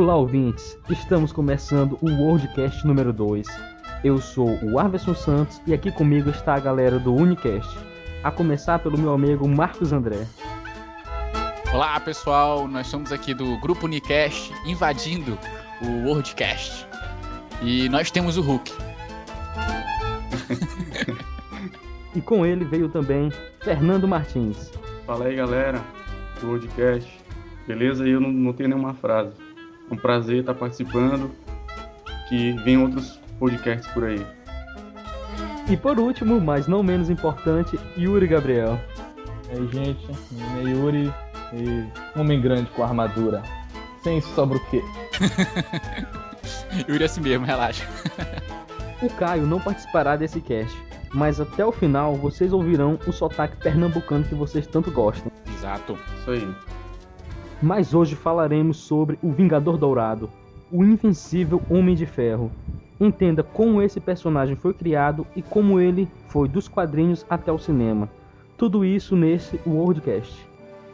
Olá, ouvintes! Estamos começando o Worldcast número 2. Eu sou o Arveson Santos e aqui comigo está a galera do Unicast, a começar pelo meu amigo Marcos André. Olá, pessoal! Nós somos aqui do Grupo Unicast invadindo o Worldcast. E nós temos o Hulk. E com ele veio também Fernando Martins. Fala aí, galera do Worldcast. Beleza? Eu não tenho nenhuma frase. É um prazer estar participando. Que vem outros podcasts por aí. E por último, mas não menos importante, Yuri Gabriel. E aí, gente, meu nome é Yuri e homem grande com armadura. Sem sobra o quê? Yuri é assim mesmo, relaxa. O Caio não participará desse cast, mas até o final vocês ouvirão o sotaque pernambucano que vocês tanto gostam. Exato. Isso aí. Mas hoje falaremos sobre o Vingador Dourado, o invencível Homem de Ferro. Entenda como esse personagem foi criado e como ele foi dos quadrinhos até o cinema. Tudo isso nesse Worldcast.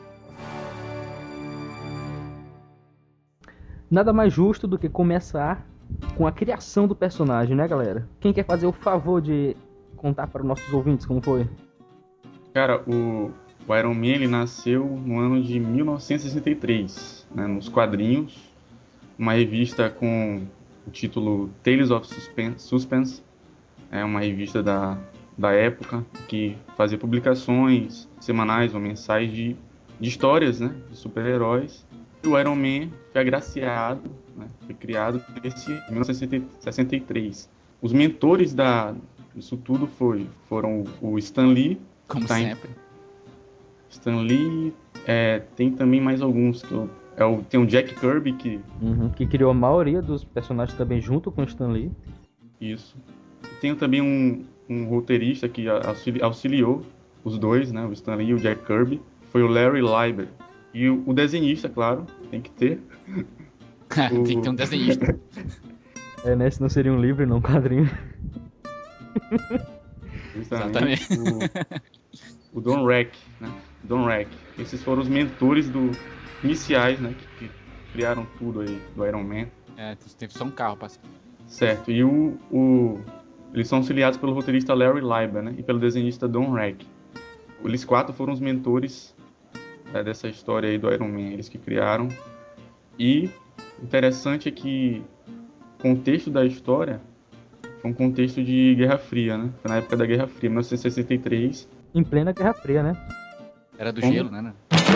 Nada mais justo do que começar com a criação do personagem, né, galera? Quem quer fazer o favor de contar para os nossos ouvintes como foi? Cara, o Iron Man ele nasceu no ano de 1963, né, nos quadrinhos, uma revista com o título Tales of Suspense, é uma revista da época que fazia publicações semanais ou mensais de histórias, né, de super-heróis. E o Iron Man foi agraciado, né, foi criado em 1963. Os mentores disso tudo foram o Stan Lee. Como sempre. Stan Lee, tem também mais alguns. Tem o Jack Kirby que criou a maioria dos personagens também junto com o Stan Lee. Isso. Tem também um roteirista que auxiliou os dois, né, o Stan Lee e o Jack Kirby. Foi o Larry Lieber. E o desenhista, claro, tem que ter. Tem que ter um desenhista. Né? Senão seria um livro e não um quadrinho. Exatamente. O Don Rack, né? Don Rack. Esses foram os mentores iniciais, né? Que criaram tudo aí do Iron Man. Teve só um carro passando. Certo. E eles são auxiliados pelo roteirista Larry Lieber, né? E pelo desenhista Don Rack. Eles quatro foram os mentores dessa história aí do Iron Man, eles que criaram. E interessante é que o contexto da história foi um contexto de Guerra Fria, né? Foi na época da Guerra Fria, 1963. Em plena Guerra Fria, né? Era do gelo, né?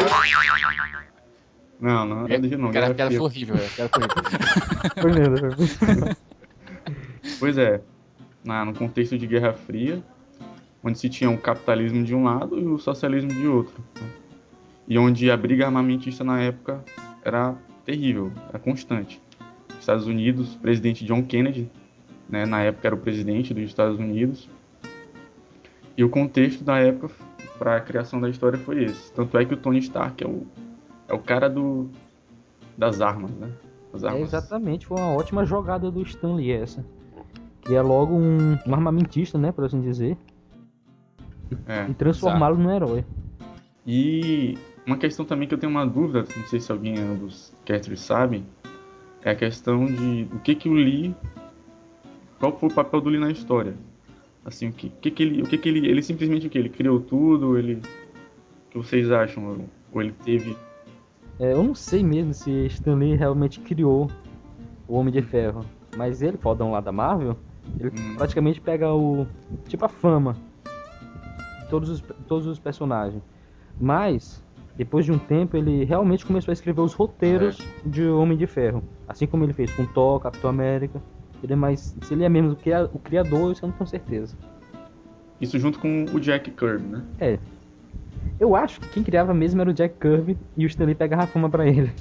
Não era do gelo, não. Aquela foi horrível, Foi mesmo. Pois é, no contexto de Guerra Fria, onde se tinha o capitalismo de um lado e o socialismo de outro. E onde a briga armamentista na época era terrível, era constante. Estados Unidos, o presidente John Kennedy, né, na época era o presidente dos Estados Unidos. E o contexto da época para a criação da história foi esse. Tanto é que o Tony Stark é o cara das armas, né? As armas. Exatamente, foi uma ótima jogada do Stan Lee essa. Que é logo um armamentista, né, por assim dizer. E transformá-lo num herói. E uma questão também que eu tenho uma dúvida, não sei se alguém dos casters sabe, é a questão de o que o Lee, qual foi o papel do Lee na história? Assim, o que ele simplesmente ele criou tudo, o que vocês acham? Ou ele teve... Eu não sei mesmo se Stan Lee realmente criou o Homem de Ferro, mas ele, fodão lá da Marvel, ele praticamente pega a fama de todos os personagens. Mas, depois de um tempo, ele realmente começou a escrever os roteiros de Homem de Ferro. Assim como ele fez com Thor, Capitão América. Se ele é mesmo o criador, isso eu não tenho certeza. Isso junto com o Jack Kirby, né? Eu acho que quem criava mesmo era o Jack Kirby e o Stan Lee pegava a fama pra ele.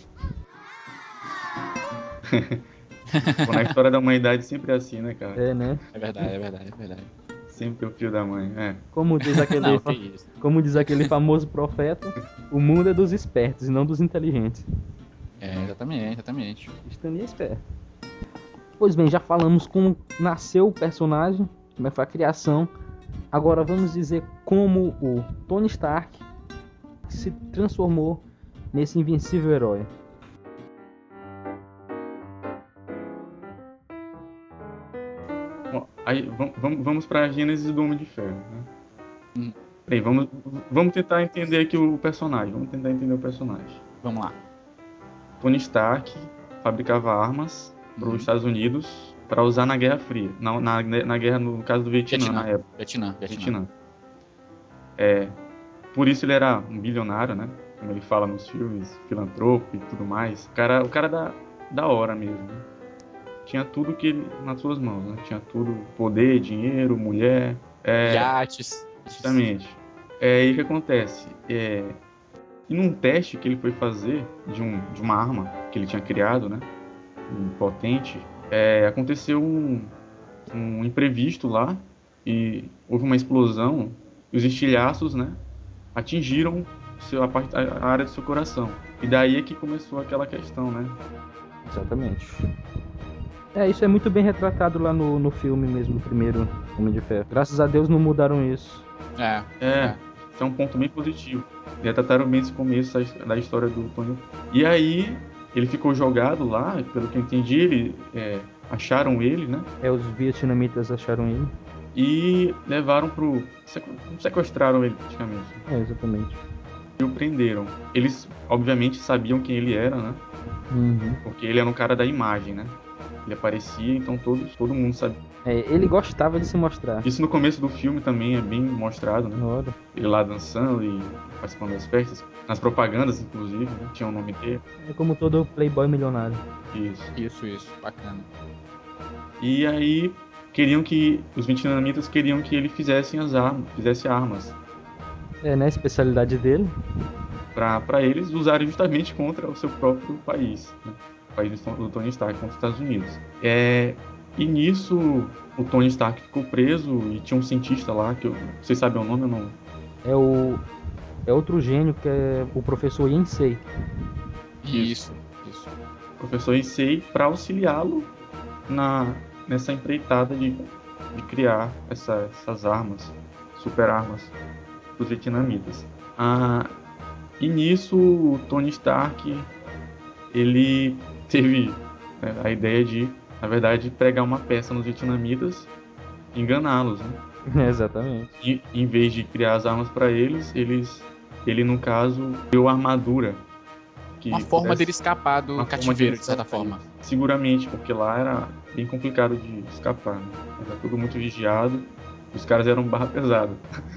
Na história da humanidade sempre é assim, né, cara? Né? É verdade. Sempre o filho da mãe, Como diz aquele famoso profeta, o mundo é dos espertos e não dos inteligentes. Exatamente. Stan Lee é esperto. Pois bem, já falamos como nasceu o personagem, como foi a criação. Agora vamos dizer como o Tony Stark se transformou nesse invencível herói. Aí, vamos pra Gênesis do Homem de Ferro, né? Bem, vamos tentar entender aqui o personagem. Vamos lá. Tony Stark fabricava armas para os Estados Unidos para usar na Guerra Fria. Na guerra, no caso do Vietnã, na época. Vietnã. Por isso ele era um bilionário, né? Como ele fala nos filmes, filantropo e tudo mais. O cara da hora mesmo, né? Tinha tudo nas suas mãos, né? Tinha tudo, poder, dinheiro, mulher... Iates. Justamente. E o que acontece? E num teste que ele foi fazer de uma arma que ele tinha criado, né? Potente, aconteceu um imprevisto lá e houve uma explosão e os estilhaços, né? Atingiram a área do seu coração. E daí é que começou aquela questão, né? Exatamente. Isso é muito bem retratado lá no filme mesmo, no primeiro Homem de Ferro. Graças a Deus não mudaram isso. Isso é um ponto bem positivo. Retrataram bem esse começo da história do Tony. E aí, ele ficou jogado lá, pelo que eu entendi, acharam ele, né? Os vietnamitas acharam ele. E levaram sequestraram ele praticamente. Exatamente. E o prenderam. Eles, obviamente, sabiam quem ele era, né? Porque ele era um cara da imagem, né? Ele aparecia, então todo mundo sabia. Ele gostava de se mostrar. Isso no começo do filme também é bem mostrado, né? Olha. Ele lá dançando e participando das festas. Nas propagandas, inclusive, né? Tinha o nome dele. É como todo playboy milionário. Isso. Bacana. E aí, os vietnamitas queriam que ele fizesse armas. Né? A especialidade dele. Pra eles usarem justamente contra o seu próprio país, né? O país do Tony Stark, contra os Estados Unidos. E nisso, o Tony Stark ficou preso e tinha um cientista lá, que vocês sabem o nome ou não? É outro gênio, que é o professor Yensei. Isso. O professor Yensei, para auxiliá-lo nessa empreitada de criar essas armas, super armas, para os vietnamitas. E nisso, o Tony Stark, ele teve a ideia de, na verdade, pregar uma peça nos vietnamitas e enganá-los, né? Exatamente. E, em vez de criar as armas para ele, no caso, criou a armadura. Uma forma dele escapar do cativeiro, de certa forma. Seguramente, porque lá era bem complicado de escapar, né? Era tudo muito vigiado, os caras eram barra pesada.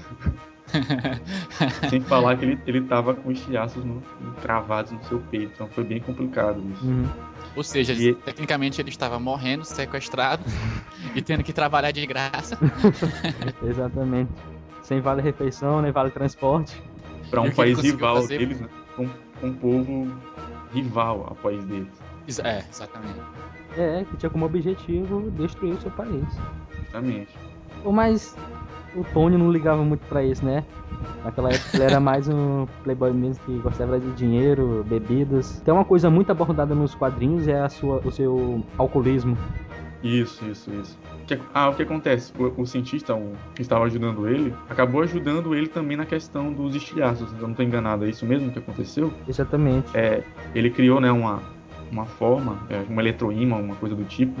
Sem falar que ele tava com estilhaços cravados no seu peito, então foi bem complicado isso. Ou seja, tecnicamente ele estava morrendo, sequestrado e tendo que trabalhar de graça. Exatamente. Sem vale refeição, nem vale transporte. Para um país rival deles, né? Um povo rival ao país deles. Exatamente. Que tinha como objetivo destruir o seu país. Justamente. Mas o Tony não ligava muito pra isso, né? Naquela época ele era mais um playboy mesmo que gostava de dinheiro, bebidas. Tem uma coisa muito abordada nos quadrinhos, o seu alcoolismo. Isso. O que acontece? O cientista que estava ajudando ele, acabou ajudando ele também na questão dos estilhaços, se eu não estou enganado, é isso mesmo que aconteceu? Exatamente. Ele criou, né, uma forma, um eletroímã, uma coisa do tipo,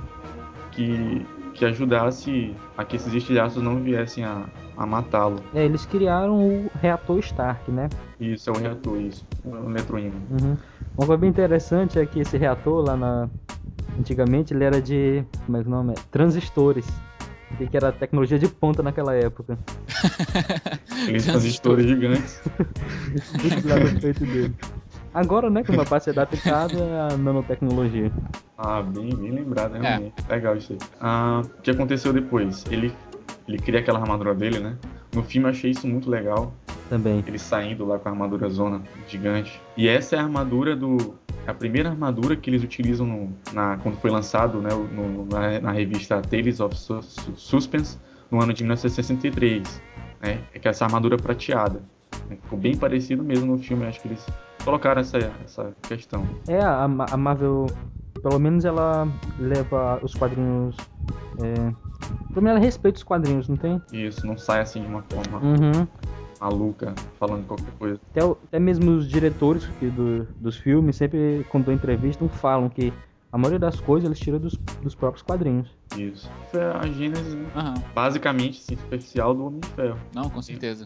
que ajudasse a que esses estilhaços não viessem a matá-lo. Eles criaram o reator Stark, né? Isso, é o reator, o eletroímã. Uma coisa bem interessante é que esse reator lá antigamente ele era de, como é que o nome é? Transistores, que era a tecnologia de ponta naquela época. Aqueles transistores gigantes. Tudo lá no peito dele. Agora, né, que uma parte adaptada à nanotecnologia. Bem lembrado, realmente. Legal isso aí. O que aconteceu depois? Ele cria aquela armadura dele, né? No filme eu achei isso muito legal. Também. Ele saindo lá com a armadura zona gigante. E essa é a armadura a primeira armadura que eles utilizam quando foi lançado, né, na revista Tales of Suspense, no ano de 1963. Né? É que essa armadura prateada. Né? Ficou bem parecido mesmo no filme, acho que eles colocaram essa questão. A Marvel, pelo menos ela leva os quadrinhos... Pelo menos ela respeita os quadrinhos, não tem? Isso, não sai assim de uma forma maluca, falando qualquer coisa. Até mesmo os diretores dos filmes, sempre quando dão entrevista, falam que A maioria das coisas eles tiram dos próprios quadrinhos. Isso. Essa é a gênese, Aham. basicamente, assim, superficial do Homem de Ferro. Não, com certeza.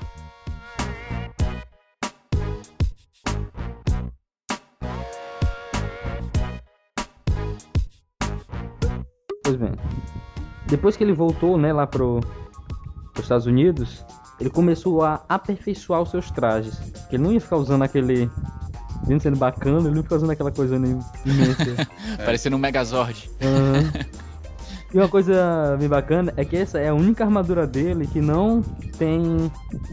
Pois bem, depois que ele voltou, né, lá pros Estados Unidos, ele começou a aperfeiçoar os seus trajes. Porque ele não ia ficar usando aquele... Mesmo sendo bacana, ele não ia ficar usando aquela coisa imensa. Parecendo um Megazord. Aham. E uma coisa bem bacana é que essa é a única armadura dele que não tem,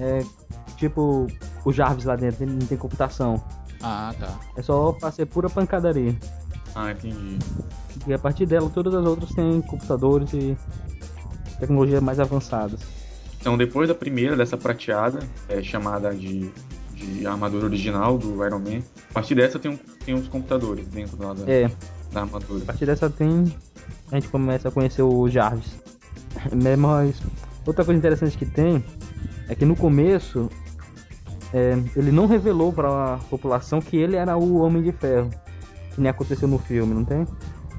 tipo, o Jarvis lá dentro, ele não tem computação. Ah, tá. É só pra ser pura pancadaria. Ah, entendi. E a partir dela, todas as outras têm computadores e tecnologias mais avançadas. Então, depois da primeira, dessa prateada, chamada de armadura original do Iron Man, a partir dessa tem uns computadores dentro da armadura. A partir dessa a gente começa a conhecer o Jarvis. Mas outra coisa interessante que tem é que no começo ele não revelou para a população que ele era o Homem de Ferro, que nem aconteceu no filme, não tem?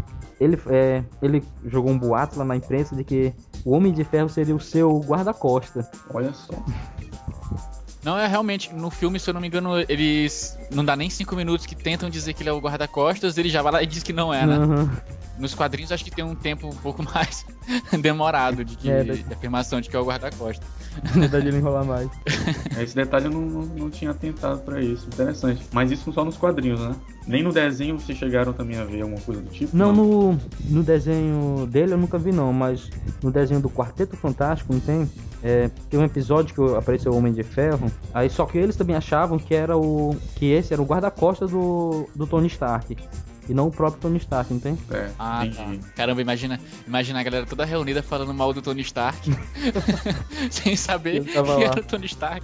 Ele jogou um boato lá na imprensa de que o Homem de Ferro seria o seu guarda-costa. Olha só. Não, realmente, no filme, se eu não me engano, eles não dá nem 5 minutos que tentam dizer que ele é o guarda-costas, ele já vai lá e diz que não é, né? Uhum. Nos quadrinhos acho que tem um tempo um pouco mais demorado de afirmação de que é o guarda-costas. Na verdade ele enrola mais. Esse detalhe eu não tinha atentado pra isso. Interessante. Mas isso só nos quadrinhos, né? Nem no desenho vocês chegaram também a ver alguma coisa do tipo? Não, no desenho dele eu nunca vi não, mas no desenho do Quarteto Fantástico, não tem? Tem um episódio que apareceu o Homem de Ferro, aí só que eles também achavam que esse era o guarda-costas do Tony Stark. E não o próprio Tony Stark, não tem? Entendi. Tá. Caramba, imagina a galera toda reunida falando mal do Tony Stark. Sem saber que era o Tony Stark.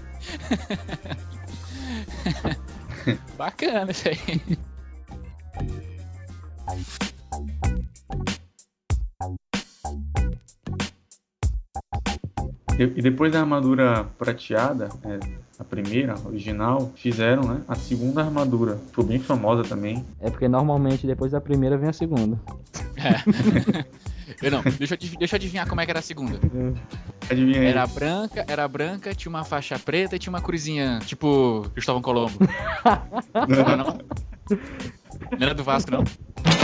Bacana isso aí. E depois da armadura prateada, a primeira, a original, fizeram, né, a segunda armadura. Ficou bem famosa também. Porque normalmente depois da primeira vem a segunda. Deixa eu adivinhar como é que era a segunda. Adivinha aí. Era branca, tinha uma faixa preta e tinha uma cruzinha, tipo Cristóvão Colombo. Não? Não era do Vasco, não?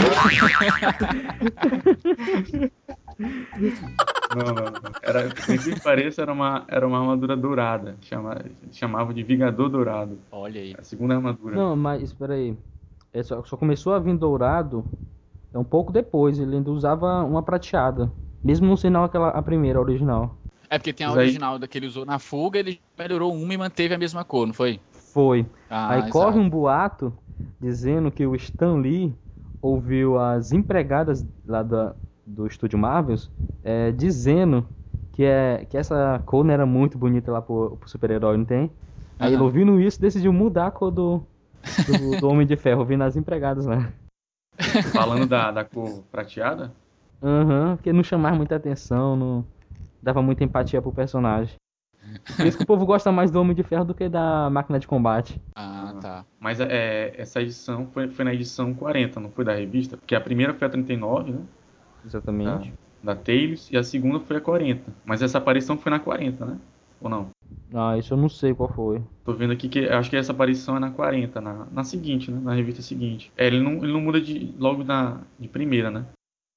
Não. Era, por incrível que pareça, era uma armadura dourada. Chamavam de Vingador Dourado. Olha aí. A segunda armadura. Não, mas espera aí. Só começou a vir dourado um pouco depois. Ele ainda usava uma prateada. Mesmo não sendo a primeira, a original. Porque tem a original que ele usou na fuga, ele melhorou uma e manteve a mesma cor, não foi? Foi. Aí exato. Corre um boato dizendo que o Stan Lee ouviu as empregadas lá do estúdio Marvels dizendo que essa cor não era muito bonita lá pro super-herói, não tem? Aí ele ouvindo isso, decidiu mudar a cor do Homem de Ferro, ouvindo as empregadas lá. Falando da cor prateada? Porque não chamava muita atenção, não dava muita empatia pro personagem. Por isso que o povo gosta mais do Homem de Ferro do que da Máquina de Combate. Tá. Mas essa edição foi na edição 40, não foi da revista? Porque a primeira foi a 39, né? Exatamente. Da Tales, e a segunda foi a 40. Mas essa aparição foi na 40, né? Ou não? Isso eu não sei qual foi. Tô vendo aqui que acho que essa aparição é na 40, na seguinte, né? Na revista seguinte. Ele não muda logo de primeira, né?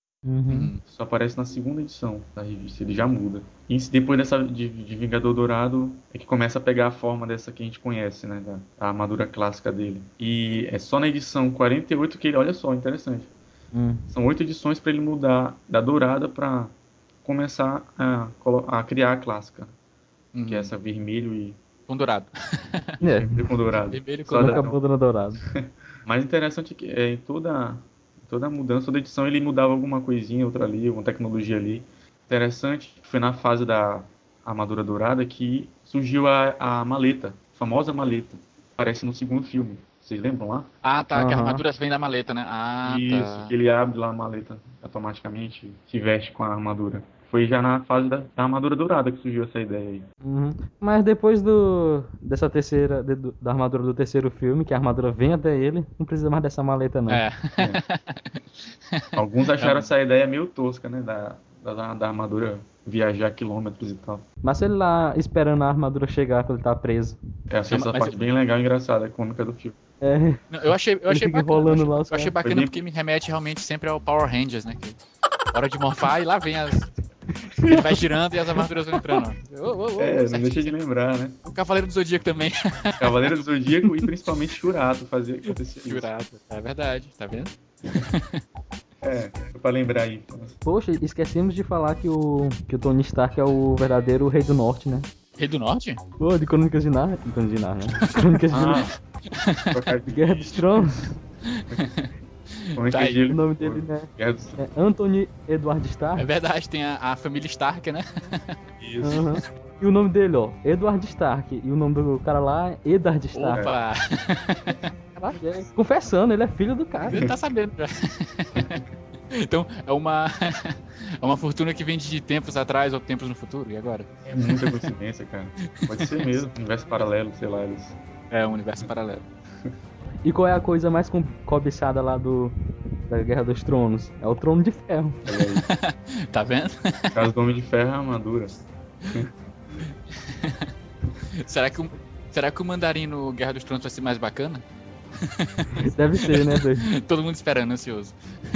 Só aparece na segunda edição da revista, ele já muda. E depois dessa de Vingador Dourado é que começa a pegar a forma dessa que a gente conhece, né? Da armadura clássica dele. E é só na edição 48 que ele, olha só, interessante. São 8 edições para ele mudar da dourada para começar a criar a clássica. Que é essa vermelho e... Com dourado. Vermelho com dourado. Vermelho com dourado. Mais interessante é que em toda a mudança, toda edição ele mudava alguma coisinha, outra ali, alguma tecnologia ali. Interessante, foi na fase da armadura dourada que surgiu a maleta, a famosa maleta. Aparece no segundo filme. Vocês lembram lá? Que a armadura vem da maleta, né? Isso, que ele abre lá a maleta automaticamente, se veste com a armadura. Foi já na fase da armadura dourada que surgiu essa ideia aí. Mas depois dessa terceira, da armadura do terceiro filme, que a armadura vem até ele, não precisa mais dessa maleta não. Alguns acharam essa ideia meio tosca, né? Da armadura viajar quilômetros e tal. Mas ele lá esperando a armadura chegar quando ele tá preso. Achei essa parte bem legal e engraçada, cômica do filme. Não, eu achei fica bacana. enrolando lá os Eu achei caras. bacana porque me remete realmente sempre ao Power Rangers, né? Hora de morfar e lá vem as. Ele vai girando e as armaduras vão entrando. Não deixa de lembrar, né? O Cavaleiro do Zodíaco também. Cavaleiro do Zodíaco e principalmente Shurato fazia acontecer isso. Shurato, é verdade, tá vendo? Foi pra lembrar aí. Poxa, esquecemos de falar que o Tony Stark é o verdadeiro Rei do Norte, né? Rei do Norte? Pô, de Crônicas de Narnia. Crônicas de Narnia, né? Crônicas de Guerra dos Tronos. Tá aí. O nome dele, né? É Anthony Edward Stark. É verdade, tem a família Stark, né? Isso. Uhum. E o nome dele, ó, Edward Stark. E o nome do cara lá é Eddard Stark. Opa! Caraca, confessando, ele é filho do cara. Ele tá sabendo já. Então, é uma fortuna que vem de tempos atrás ou tempos no futuro, e agora? É muita coincidência, cara. Pode ser mesmo, universo paralelo, sei lá. É um universo paralelo. E qual é a coisa mais cobiçada lá da Guerra dos Tronos? É o Trono de Ferro. Tá vendo? No caso do Homem de Ferro é a armadura. Será que o Mandarim no Guerra dos Tronos vai ser mais bacana? Deve ser, né, doido? Todo mundo esperando, ansioso.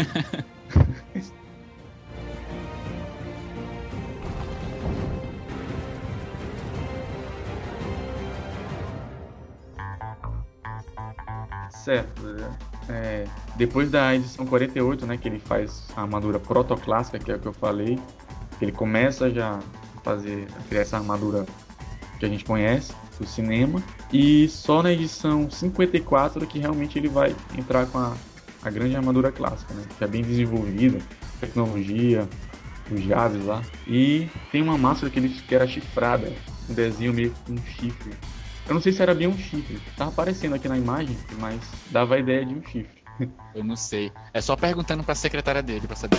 Certo. Depois da edição 48, né, que ele faz a armadura protoclássica, que é o que eu falei, que ele começa já a criar essa armadura que a gente conhece do cinema, e só na edição 54 que realmente ele vai entrar com a grande armadura clássica, né, que é bem desenvolvida, tecnologia, os Javes lá, e tem uma máscara que era chifrada, um desenho meio com um chifre. Eu não sei se era bem um chifre, tava aparecendo aqui na imagem, mas dava a ideia de um chifre. Eu não sei. É só perguntando pra secretária dele pra saber.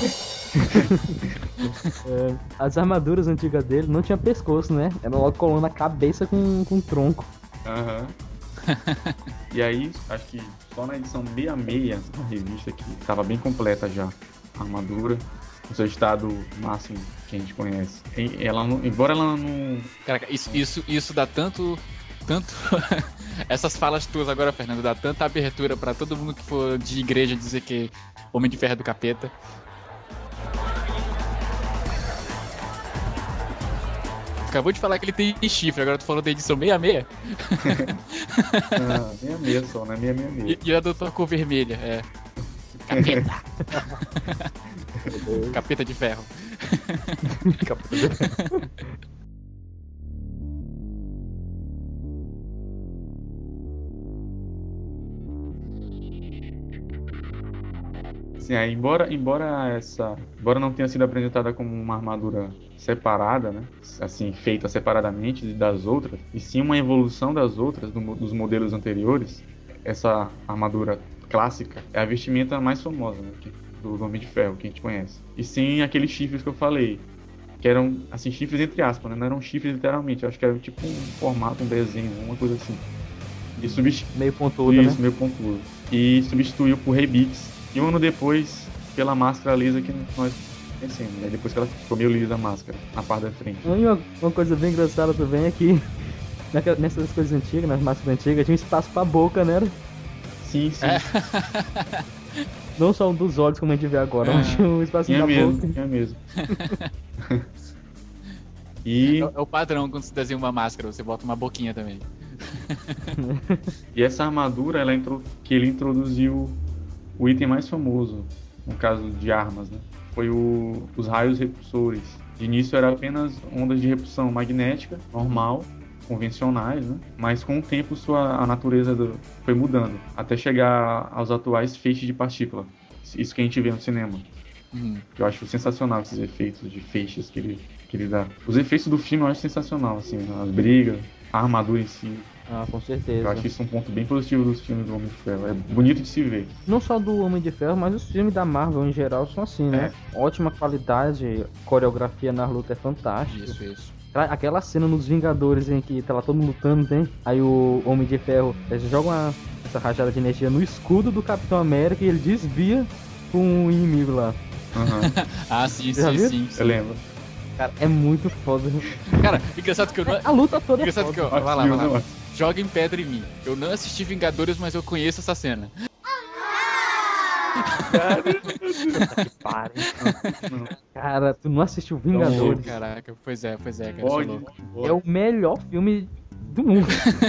As armaduras antigas dele não tinha pescoço, né? Era logo colando a cabeça com tronco. Aham. E aí, acho que só na edição 66 da revista, que tava bem completa já a armadura, no seu estado máximo que a gente conhece. Embora ela não... Caraca, isso dá tanto... Essas falas tuas agora, Fernando, dá tanta abertura pra todo mundo que for de igreja dizer que Homem de Ferro é do capeta. Acabou de falar que ele tem chifre, agora tu falou da edição 66? Não, 66 só, né? 666. E a doutora cor vermelha, Capeta. Capeta de ferro. Capeta de ferro. Sim, embora não tenha sido apresentada como uma armadura separada, né, assim, feita separadamente das outras, e sim uma evolução das outras, dos modelos anteriores, essa armadura clássica é a vestimenta mais famosa, né, do Homem de Ferro, que a gente conhece. E sim aqueles chifres que eu falei, que eram, assim, chifres entre aspas, né, não eram chifres literalmente, eu acho que era tipo um formato, um desenho, uma coisa assim. E meio pontudo, isso, né? meio pontudo. E substituiu por Rebix. E um ano depois, pela máscara lisa que nós conhecemos, né? Depois que ela ficou meio lisa a máscara, na parte da frente. E uma coisa bem engraçada também é que nessas coisas antigas, nas máscaras antigas, tinha um espaço pra boca, né? Sim. Não só um dos olhos, como a gente vê agora, mas tinha um espacinho da boca. Tinha mesmo. E... É o padrão quando você desenha uma máscara, você bota uma boquinha também. E essa armadura, que ele introduziu o item mais famoso, no caso de armas, né? Foi os raios repulsores. De início era apenas ondas de repulsão magnética, normal, convencionais, né? Mas com o tempo a natureza foi mudando, até chegar aos atuais feixes de partícula. Isso que a gente vê no cinema. Que eu acho sensacional esses efeitos de feixes que ele dá. Os efeitos do filme eu acho sensacional, assim, as brigas, a armadura em si. Ah, com certeza. Eu acho isso um ponto bem positivo dos filmes do Homem de Ferro. É bonito de se ver. Não só do Homem de Ferro, mas os filmes da Marvel em geral são assim, né? Ótima qualidade, coreografia na luta é fantástica. Isso. Aquela cena nos Vingadores em que tá lá todo mundo lutando, né? Aí o Homem de Ferro joga essa rajada de energia no escudo do Capitão América e ele desvia com um inimigo lá. Aham, Ah, sim, Já viu? sim. eu lembro. Cara, é muito foda. Cara, engraçado que eu não. A luta toda é Engraçado que foda. eu. Vai lá, Viu, vai lá. não? Joga em pedra em mim. Eu não assisti Vingadores, mas eu conheço essa cena. Pare. Cara, tu não assistiu Vingadores? Caraca, pois é, cara. Pode. Falou. É o melhor filme do mundo.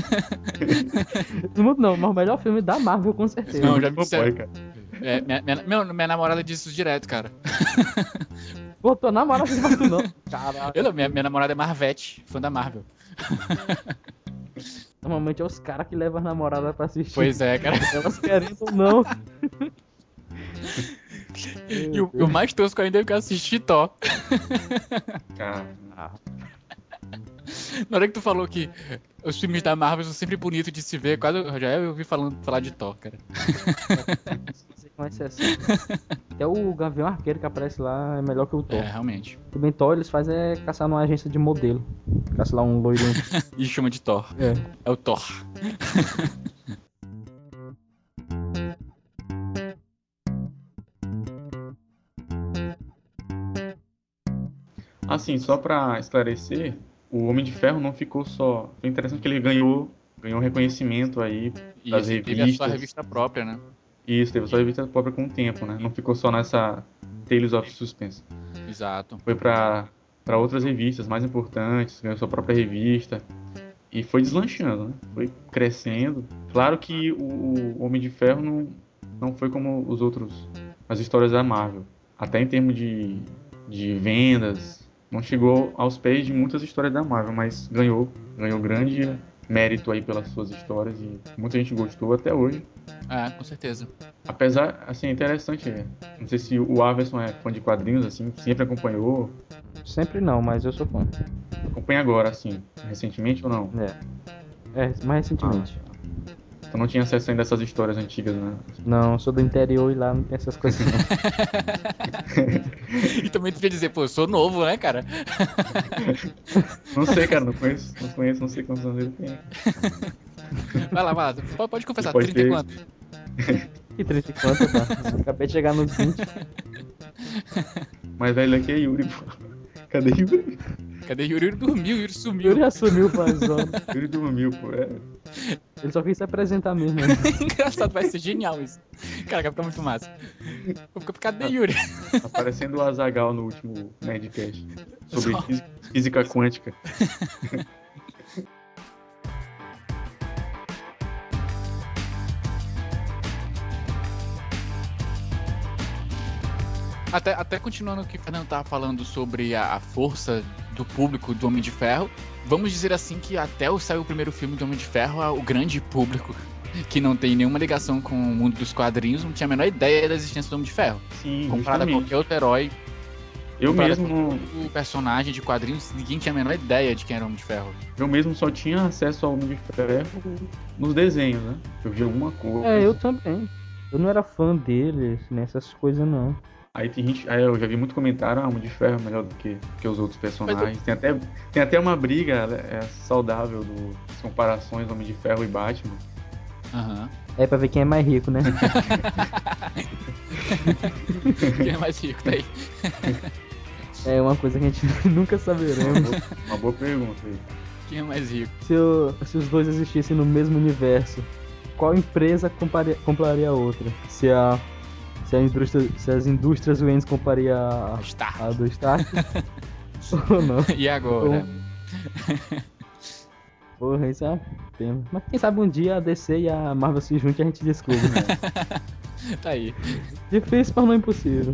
Do mundo não, mas o melhor filme da Marvel, com certeza. Não, já me Pô, disseram. cara. É, minha namorada disse isso direto, cara. Pô, tua namorada não tu não. Caralho. Minha namorada é Marvete, fã da Marvel. Normalmente é os caras que levam as namoradas pra assistir. Pois é, cara. Elas querendo ou não. E o mais tosco ainda é que eu assisti Thor. Cara, Na hora que tu falou que os filmes da Marvel são sempre bonitos de se ver, quase eu ouvi falar de Thor, cara. Não sei com exceção. Até o Gavião Arqueiro que aparece lá é melhor que o Thor. É, realmente. Também Thor eles fazem é caçar numa agência de modelo. Caça lá um loirinho. E chama de Thor. É. É o Thor. assim, só pra esclarecer, o Homem de Ferro não ficou só... Foi interessante que ele ganhou reconhecimento aí E das ele teve a sua revistas. revista própria, né? Isso, teve sua revista própria com o tempo, né? Não ficou só nessa Tales of Suspense. Exato. Foi pra outras revistas mais importantes, ganhou sua própria revista. E foi deslanchando, né? Foi crescendo. Claro que o Homem de Ferro não foi como as histórias da Marvel. Até em termos de vendas, não chegou aos pés de muitas histórias da Marvel, mas ganhou grande mérito aí pelas suas histórias e muita gente gostou até hoje. É, com certeza. Apesar, assim, é interessante, não sei se o Averson é fã de quadrinhos, assim, sempre acompanhou, Sempre não, mas eu sou fã. acompanha agora, assim, recentemente ou não? É, mais recentemente. Então não tinha acesso ainda a essas histórias antigas, né? Não, eu sou do interior e lá não tem essas coisas não. E também tu quer dizer, pô, eu sou novo, né, cara? Não sei, cara, não conheço, não sei quantos anos ele tem. Vai lá. Pode confessar, Pode 30 e ter. quanto? Que triste quanto, tá? Acabei de chegar nos 20. Mas velho, aqui é Yuri, pô. Cadê Yuri? Cadê Yuri? Yuri dormiu, Yuri sumiu. Yuri assumiu pra zona. Yuri dormiu, pô. Ele só quis se apresentar mesmo. Engraçado, vai ser genial isso. Cara, vai ficar muito massa. Cadê Yuri? Aparecendo o Azaghal no último Nerdcast. Sobre Só. física quântica. Até continuando o que o Fernando tava falando sobre a força do público do Homem de Ferro, vamos dizer assim que até saiu o primeiro filme do Homem de Ferro, o grande público que não tem nenhuma ligação com o mundo dos quadrinhos não tinha a menor ideia da existência do Homem de Ferro. Sim, Comparado a justamente. qualquer outro herói, Eu comparado mesmo, a o personagem de quadrinhos, ninguém tinha a menor ideia de quem era o Homem de Ferro. eu mesmo só tinha acesso ao Homem de Ferro nos desenhos, né? Eu vi alguma coisa. É, eu também. Eu não era fã deles, nessas coisas não. Aí tem gente. Aí eu já vi muito comentário, Homem de Ferro é melhor do que os outros personagens. Tem até uma briga saudável das comparações Homem de Ferro e Batman. Aham. É pra ver quem é mais rico, né? Quem é mais rico, tá aí. É uma coisa que a gente nunca saberemos. Uma boa pergunta aí. Quem é mais rico? Se os dois existissem no mesmo universo, qual empresa compraria a outra? Se as indústrias Wayne compraria Stark. a do Stark? Ou não? E agora? Porra, isso é uma pena. Mas quem sabe um dia a DC e a Marvel se juntem e a gente descobre. Tá aí. Difícil, mas não impossível.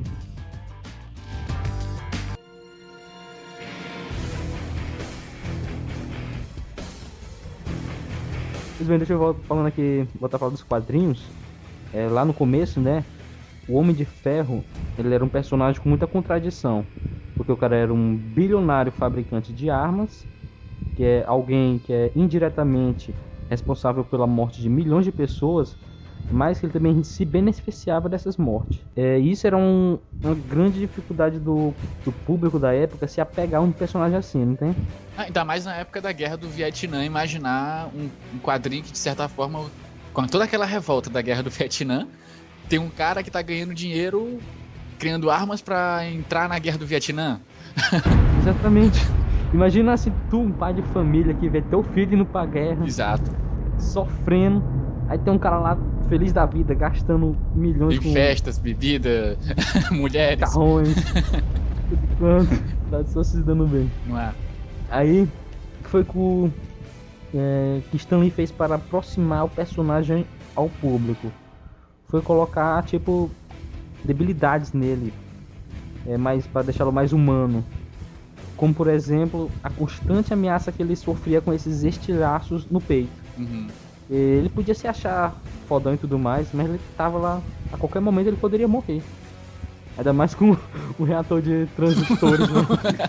Pois bem, deixa eu voltar a falar dos quadrinhos. Lá no começo, né? O Homem de Ferro, ele era um personagem com muita contradição. Porque o cara era um bilionário fabricante de armas, que é alguém que é indiretamente responsável pela morte de milhões de pessoas, mas que ele também se beneficiava dessas mortes. Isso era uma grande dificuldade do público da época se apegar a um personagem assim, não tem? Ainda mais na época da Guerra do Vietnã, imaginar um quadrinho que, de certa forma, com toda aquela revolta da Guerra do Vietnã, tem um cara que tá ganhando dinheiro criando armas pra entrar na guerra do Vietnã. Exatamente. Imagina se tu, um pai de família, que vê teu filho indo pra guerra, Exato. sofrendo. Aí tem um cara lá, feliz da vida, gastando milhões Tem festas, bebida, mulheres. carrões. Tudo quanto. Tá só se dando bem. Não é? Aí, o que foi que Stan Lee fez para aproximar o personagem ao público? Foi colocar, tipo, debilidades nele, para deixá-lo mais humano. Como, por exemplo, a constante ameaça que ele sofria com esses estilhaços no peito. Uhum. Ele podia se achar fodão e tudo mais, mas ele tava lá, a qualquer momento ele poderia morrer. Ainda mais com o reator de transistores, né?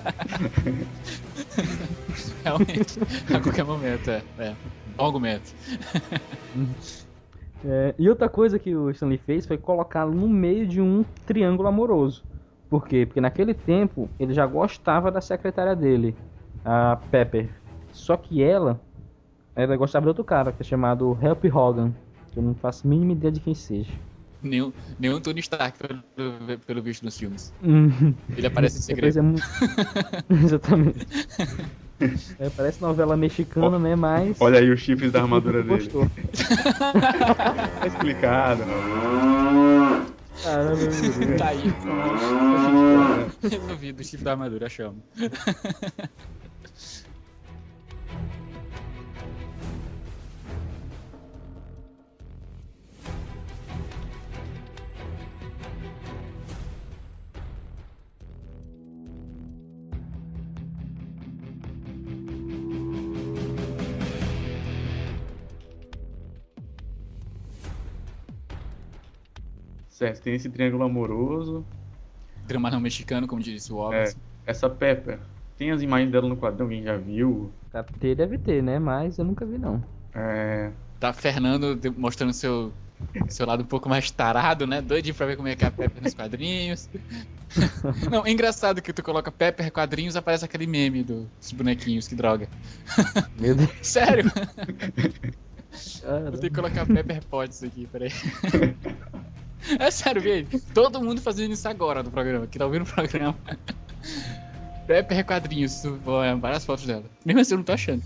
Realmente, a qualquer momento, Bom argumento. E outra coisa que o Stan Lee fez foi colocá-lo no meio de um triângulo amoroso. Por quê? Porque naquele tempo ele já gostava da secretária dele, a Pepper. Só que ela gostava de outro cara, que é chamado Help Hogan, que eu não faço a mínima ideia de quem seja. Nenhum Tony Stark, pelo visto nos filmes. Ele aparece em segredo. Exatamente. Parece novela mexicana, né? Mas. Olha aí os chifres da armadura dele. Gostou. Tá explicado. Caramba, meu Deus. Tá aí. Resolvido, o chifre da armadura, chama. Certo, tem esse triângulo amoroso. Drama não mexicano, como disse o Wallace. Essa Pepper, tem as imagens dela no quadrão, alguém já viu? Deve ter, né? Mas eu nunca vi, não. Tá Fernando mostrando seu lado um pouco mais tarado, né? Doidinho pra ver como é que é a Pepper nos quadrinhos. Não, é engraçado que tu coloca Pepper quadrinhos, aparece aquele meme dos bonequinhos, que droga. Meu Deus. Sério? Caramba. Vou ter que colocar Pepper Potts aqui, peraí. É sério, velho. Todo mundo fazendo isso agora no programa, que tá ouvindo o programa. Pepper quadrinhos, várias fotos dela. Mesmo assim eu não tô achando.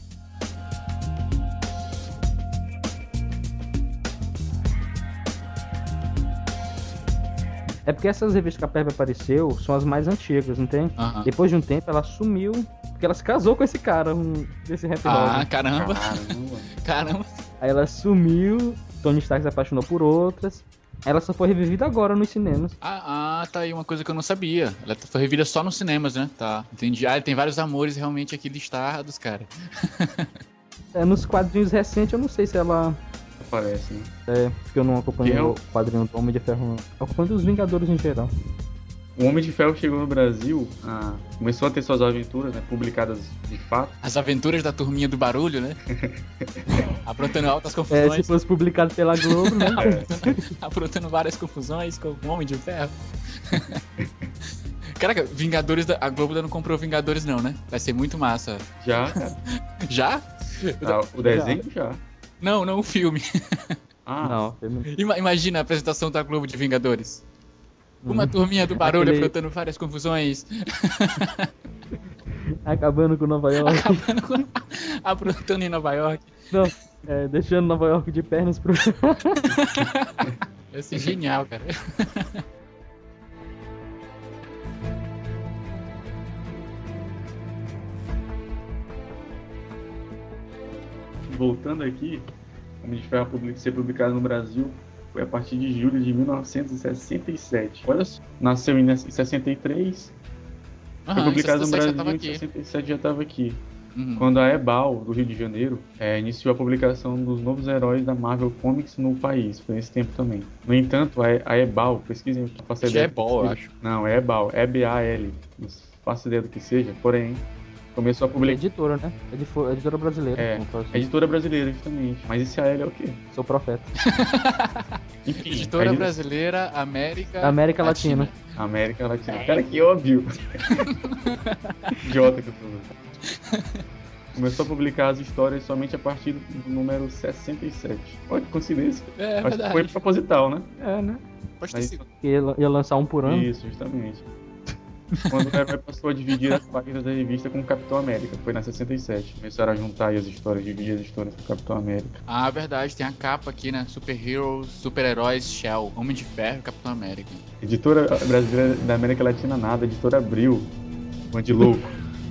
É porque essas revistas que a Pepper apareceu são as mais antigas, não tem? Aham. Depois de um tempo ela sumiu, porque ela se casou com esse cara, desse rap Ah, dog. caramba. Caramba. Aí ela sumiu, Tony Stark se apaixonou por outras. Ela só foi revivida agora nos cinemas. Tá aí uma coisa que eu não sabia. Ela foi revida só nos cinemas, né? Tá, entendi. Tem vários amores realmente aqui listados, cara. Nos quadrinhos recentes eu não sei se ela... Aparece, né? Porque eu não acompanho o quadrinho do Homem de Ferro, não. Eu acompanho dos Vingadores em geral. O Homem de Ferro chegou no Brasil, começou a ter suas aventuras, né, publicadas de fato. As aventuras da turminha do barulho, né? Aprontando altas Se confusões. fosse publicado pela Globo, né? Aprontando várias confusões com o Homem de Ferro. Caraca, Vingadores, a Globo ainda não comprou Vingadores não, né? Vai ser muito massa. Já? Já? O desenho já. Não, o filme. Não. Imagina a apresentação da Globo de Vingadores. Uma turminha do barulho aprontando várias confusões. Acabando com Nova York. Aprontando em Nova York. Não, deixando Nova York de pernas pro... Vai ser genial, cara. Voltando aqui, o Homem de Ferro ser publicado no Brasil foi a partir de julho de 1967. Olha só, nasceu em 63, foi publicado no Brasil em 67, já estava aqui. Uhum. Quando a Ebal, do Rio de Janeiro, iniciou a publicação dos novos heróis da Marvel Comics no país. Foi nesse tempo também. No entanto, a Ebal, pesquisem o que faço ideia. É Ebal, eu acho. Não, é Ebal, E-B-A-L. Não faço ideia do que seja, porém, começou a publicar. Editora, né? Editora brasileira. Editora brasileira, justamente. Mas esse AL é o quê? Sou profeta. Enfim, Editora brasileira, América Latina. América Latina. Cara, que óbvio. Idiota que eu tô. Começou a publicar as histórias somente a partir do número 67. Olha que coincidência. É Acho que verdade. foi proposital, né? É, né? Pode ter Mas- sido. Porque ia lançar um por ano. Isso, justamente. Quando o herói passou a dividir as páginas da revista com o Capitão América, foi na 67. Começaram a juntar aí as histórias, dividir as histórias com o Capitão América. Ah, verdade, tem a capa aqui, né? Super Heroes, Super-Heróis, Shell, Homem de Ferro e Capitão América. Editora brasileira da América Latina nada, editora Abril. Bando de louco.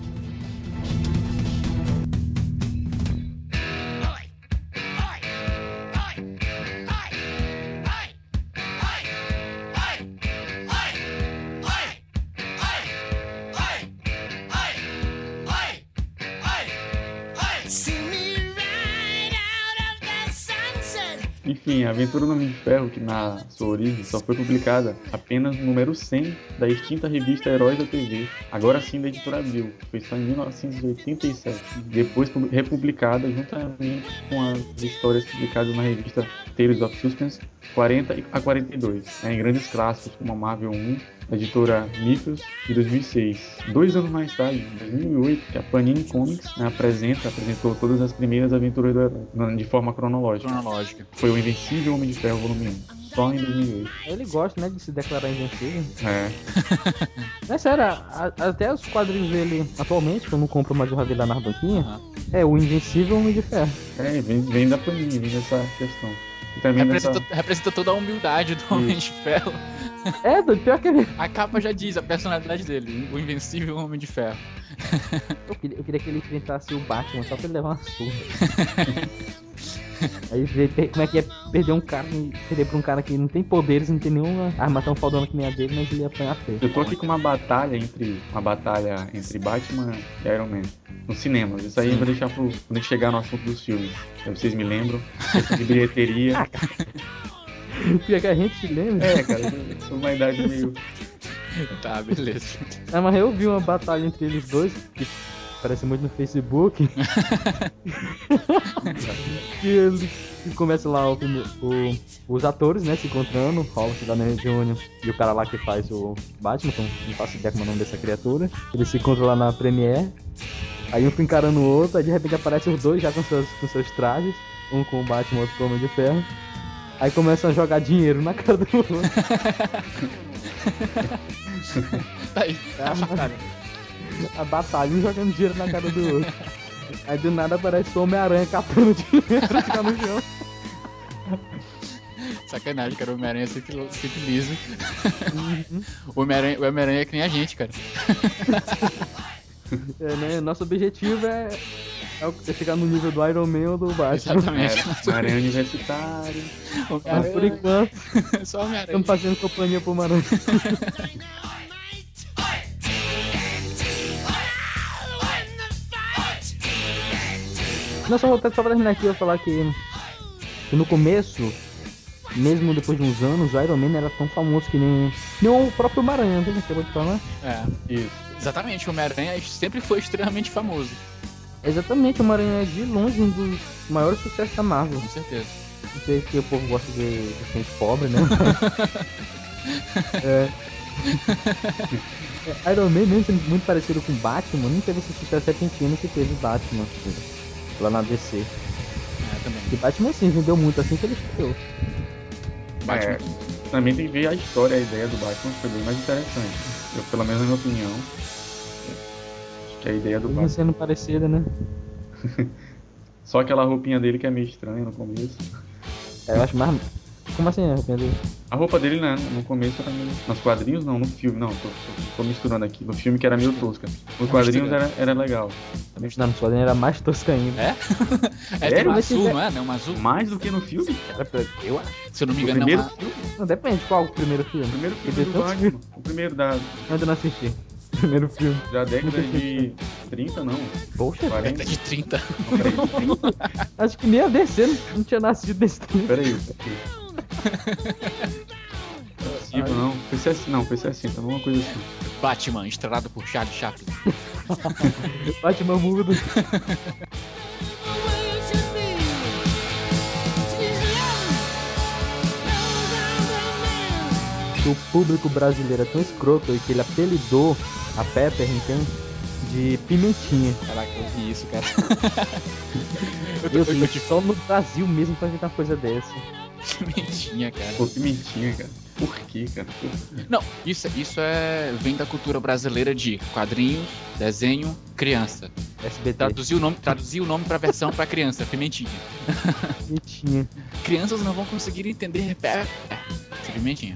Enfim, a Aventura no Homem de Ferro, que na sua origem só foi publicada apenas no número 100 da extinta revista Heróis da TV, agora sim da editora Abril, que foi só em 1987, depois republicada juntamente com as histórias publicadas na revista Tales of Suspense 40 a 42, em grandes clássicos como a Marvel 1, da editora Mythos, de 2006. 2 anos mais tarde, em 2008, que a Panini Comics apresentou todas as primeiras aventuras do herói, de forma cronológica. Cronológica. Foi o Invencível Homem de Ferro volume 1, só em 2008. Ele gosta, né, de se declarar invencível. É, Mas sério, até os quadrinhos dele atualmente, que eu não compro mais o Ravi lá na banquinha, é o Invencível Homem de Ferro. vem da Panini, vem dessa questão. E também Representa toda a humildade do Homem de Ferro. É, doido, pior que ele. A capa já diz a personalidade dele, o Invencível Homem de Ferro. Eu queria que ele enfrentasse o Batman só pra ele levar uma surra. Aí ver como é que é perder pra um cara que não tem poderes, não tem nenhuma arma tão fodona que nem a dele, mas ele ia apanhar feio. Eu tô aqui com uma batalha entre Batman e Iron Man nos cinemas. Isso aí eu vou deixar quando a gente chegar no assunto dos filmes. Aí vocês me lembram, questão de bilheteria. Pior que a gente se lembra. É, cara, eu tô numa idade meio... Tá, beleza. Ah, mas eu vi uma batalha entre eles dois, que parece muito no Facebook. que começa lá os atores, né, se encontrando, Robert Downey Jr. e o cara lá que faz o Batman, então não faço ideia como é o nome dessa criatura. Eles se encontram lá na Premiere, aí um fica encarando o outro, aí de repente aparecem os dois já com seus trajes, um com o Batman, outro com o Homem de Ferro. Aí começam a jogar dinheiro na cara do outro. Tá aí, tá batalha. A batalha, um jogando dinheiro na cara do outro. Aí do nada aparece o Homem-Aranha catando dinheiro pra ficar no chão. Sacanagem, cara, o Homem-Aranha é sempre liso. O Homem-Aranha é que nem a gente, cara. É, né? Nosso objetivo é chegar no nível do Iron Man ou do Batman. Exatamente. Homem-Aranha universitário. Mas por enquanto, Só Homem-Aranha. estamos fazendo companhia pro Homem-Aranha. Não, só pra terminar aqui, eu vou falar que no começo, mesmo depois de uns anos, o Iron Man era tão famoso que nem o próprio Homem-Aranha, né? Acabou de falar. É, Isso. exatamente, o Homem-Aranha sempre foi extremamente famoso, Exatamente, o Homem-Aranha é de longe um dos maiores sucessos da Marvel. com certeza. Não sei se o povo gosta de gente pobre, né? Iron Man, mesmo sendo muito parecido com Batman, não teve esse sucesso repentino que teve Batman, assim, lá na DC. É, também. E Batman, sim, vendeu muito assim que ele estreou. Batman. É, também tem que ver a história, a ideia do Batman foi bem mais interessante. Eu, pelo menos na minha opinião, acho que a ideia do Mesmo Batman... sendo parecida, né? Só aquela roupinha dele que é meio estranha no começo. Eu acho mais... Como assim, arrependo? A roupa dele no começo era meio... Nos quadrinhos não, no filme, não, tô misturando aqui. No filme que era meio tosca. Nos quadrinhos era legal. Não, no Squadron era mais tosca ainda. É? É Sério? um azul, não é? Não, um azul. Mais do que no filme? Eu acho. Se eu não me O engano, primeiro não. filme? Não, depende qual o primeiro filme. O primeiro Porque filme do tem tantos Batman. O primeiro Eu ainda não assisti. Primeiro filme. da década de 30, não. Poxa, 40. De 30. Não, peraí, 30. acho que nem a DC não tinha nascido desse tempo. Peraí. Possível, não. Foi 60, alguma coisa assim. Batman, estrelado por Charlie Chaplin. Batman mudo. O público brasileiro é tão escroto que ele apelidou a Pepper, entende? de pimentinha. Caraca, eu vi isso, cara. Eu vi só no Brasil mesmo pra ver uma coisa dessa. Pimentinha, cara. Pô, pimentinha, cara. Por quê, cara? Não, isso vem da cultura brasileira de quadrinhos, desenho, criança. SBT. Traduzir o nome pra versão pra criança, pimentinha. Pimentinha. Crianças não vão conseguir entender. Pimentinha.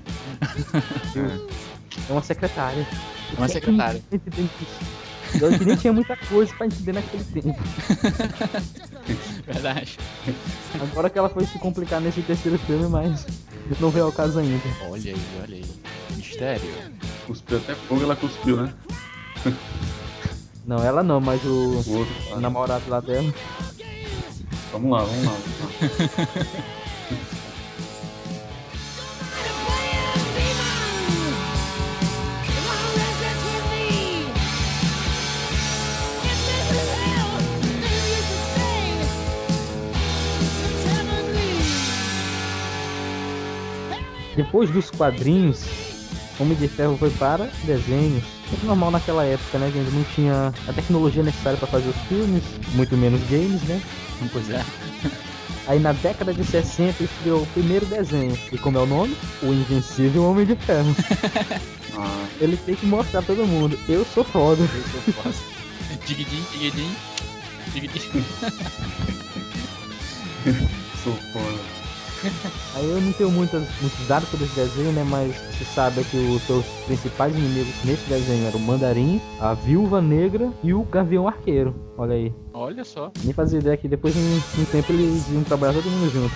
É uma secretária. É uma secretária. Eu que nem tinha muita coisa pra entender naquele tempo. Verdade. Agora que ela foi se complicar nesse terceiro filme, mas não veio ao caso ainda. Olha aí. Mistério. Cuspiu até fogo, ela cuspiu, né? Não, ela não, mas o outro, claro. namorado lá dela. Vamos lá. Depois dos quadrinhos, Homem de Ferro foi para desenhos. Muito normal naquela época, né? Que ainda não tinha a tecnologia necessária para fazer os filmes, muito menos games, né? Pois é. Aí na década de 60 estreou o primeiro desenho. E como é o nome? O Invencível Homem de Ferro. Ele tem que mostrar pra todo mundo: eu sou foda. Diguidim. Sou foda. Aí eu não tenho muitos dados sobre esse desenho, né? Mas você sabe que os seus principais inimigos nesse desenho eram o Mandarim, a Viúva Negra e o Gavião Arqueiro. Olha aí. Olha só. Nem fazia ideia que depois de um tempo eles iam trabalhar todo mundo junto.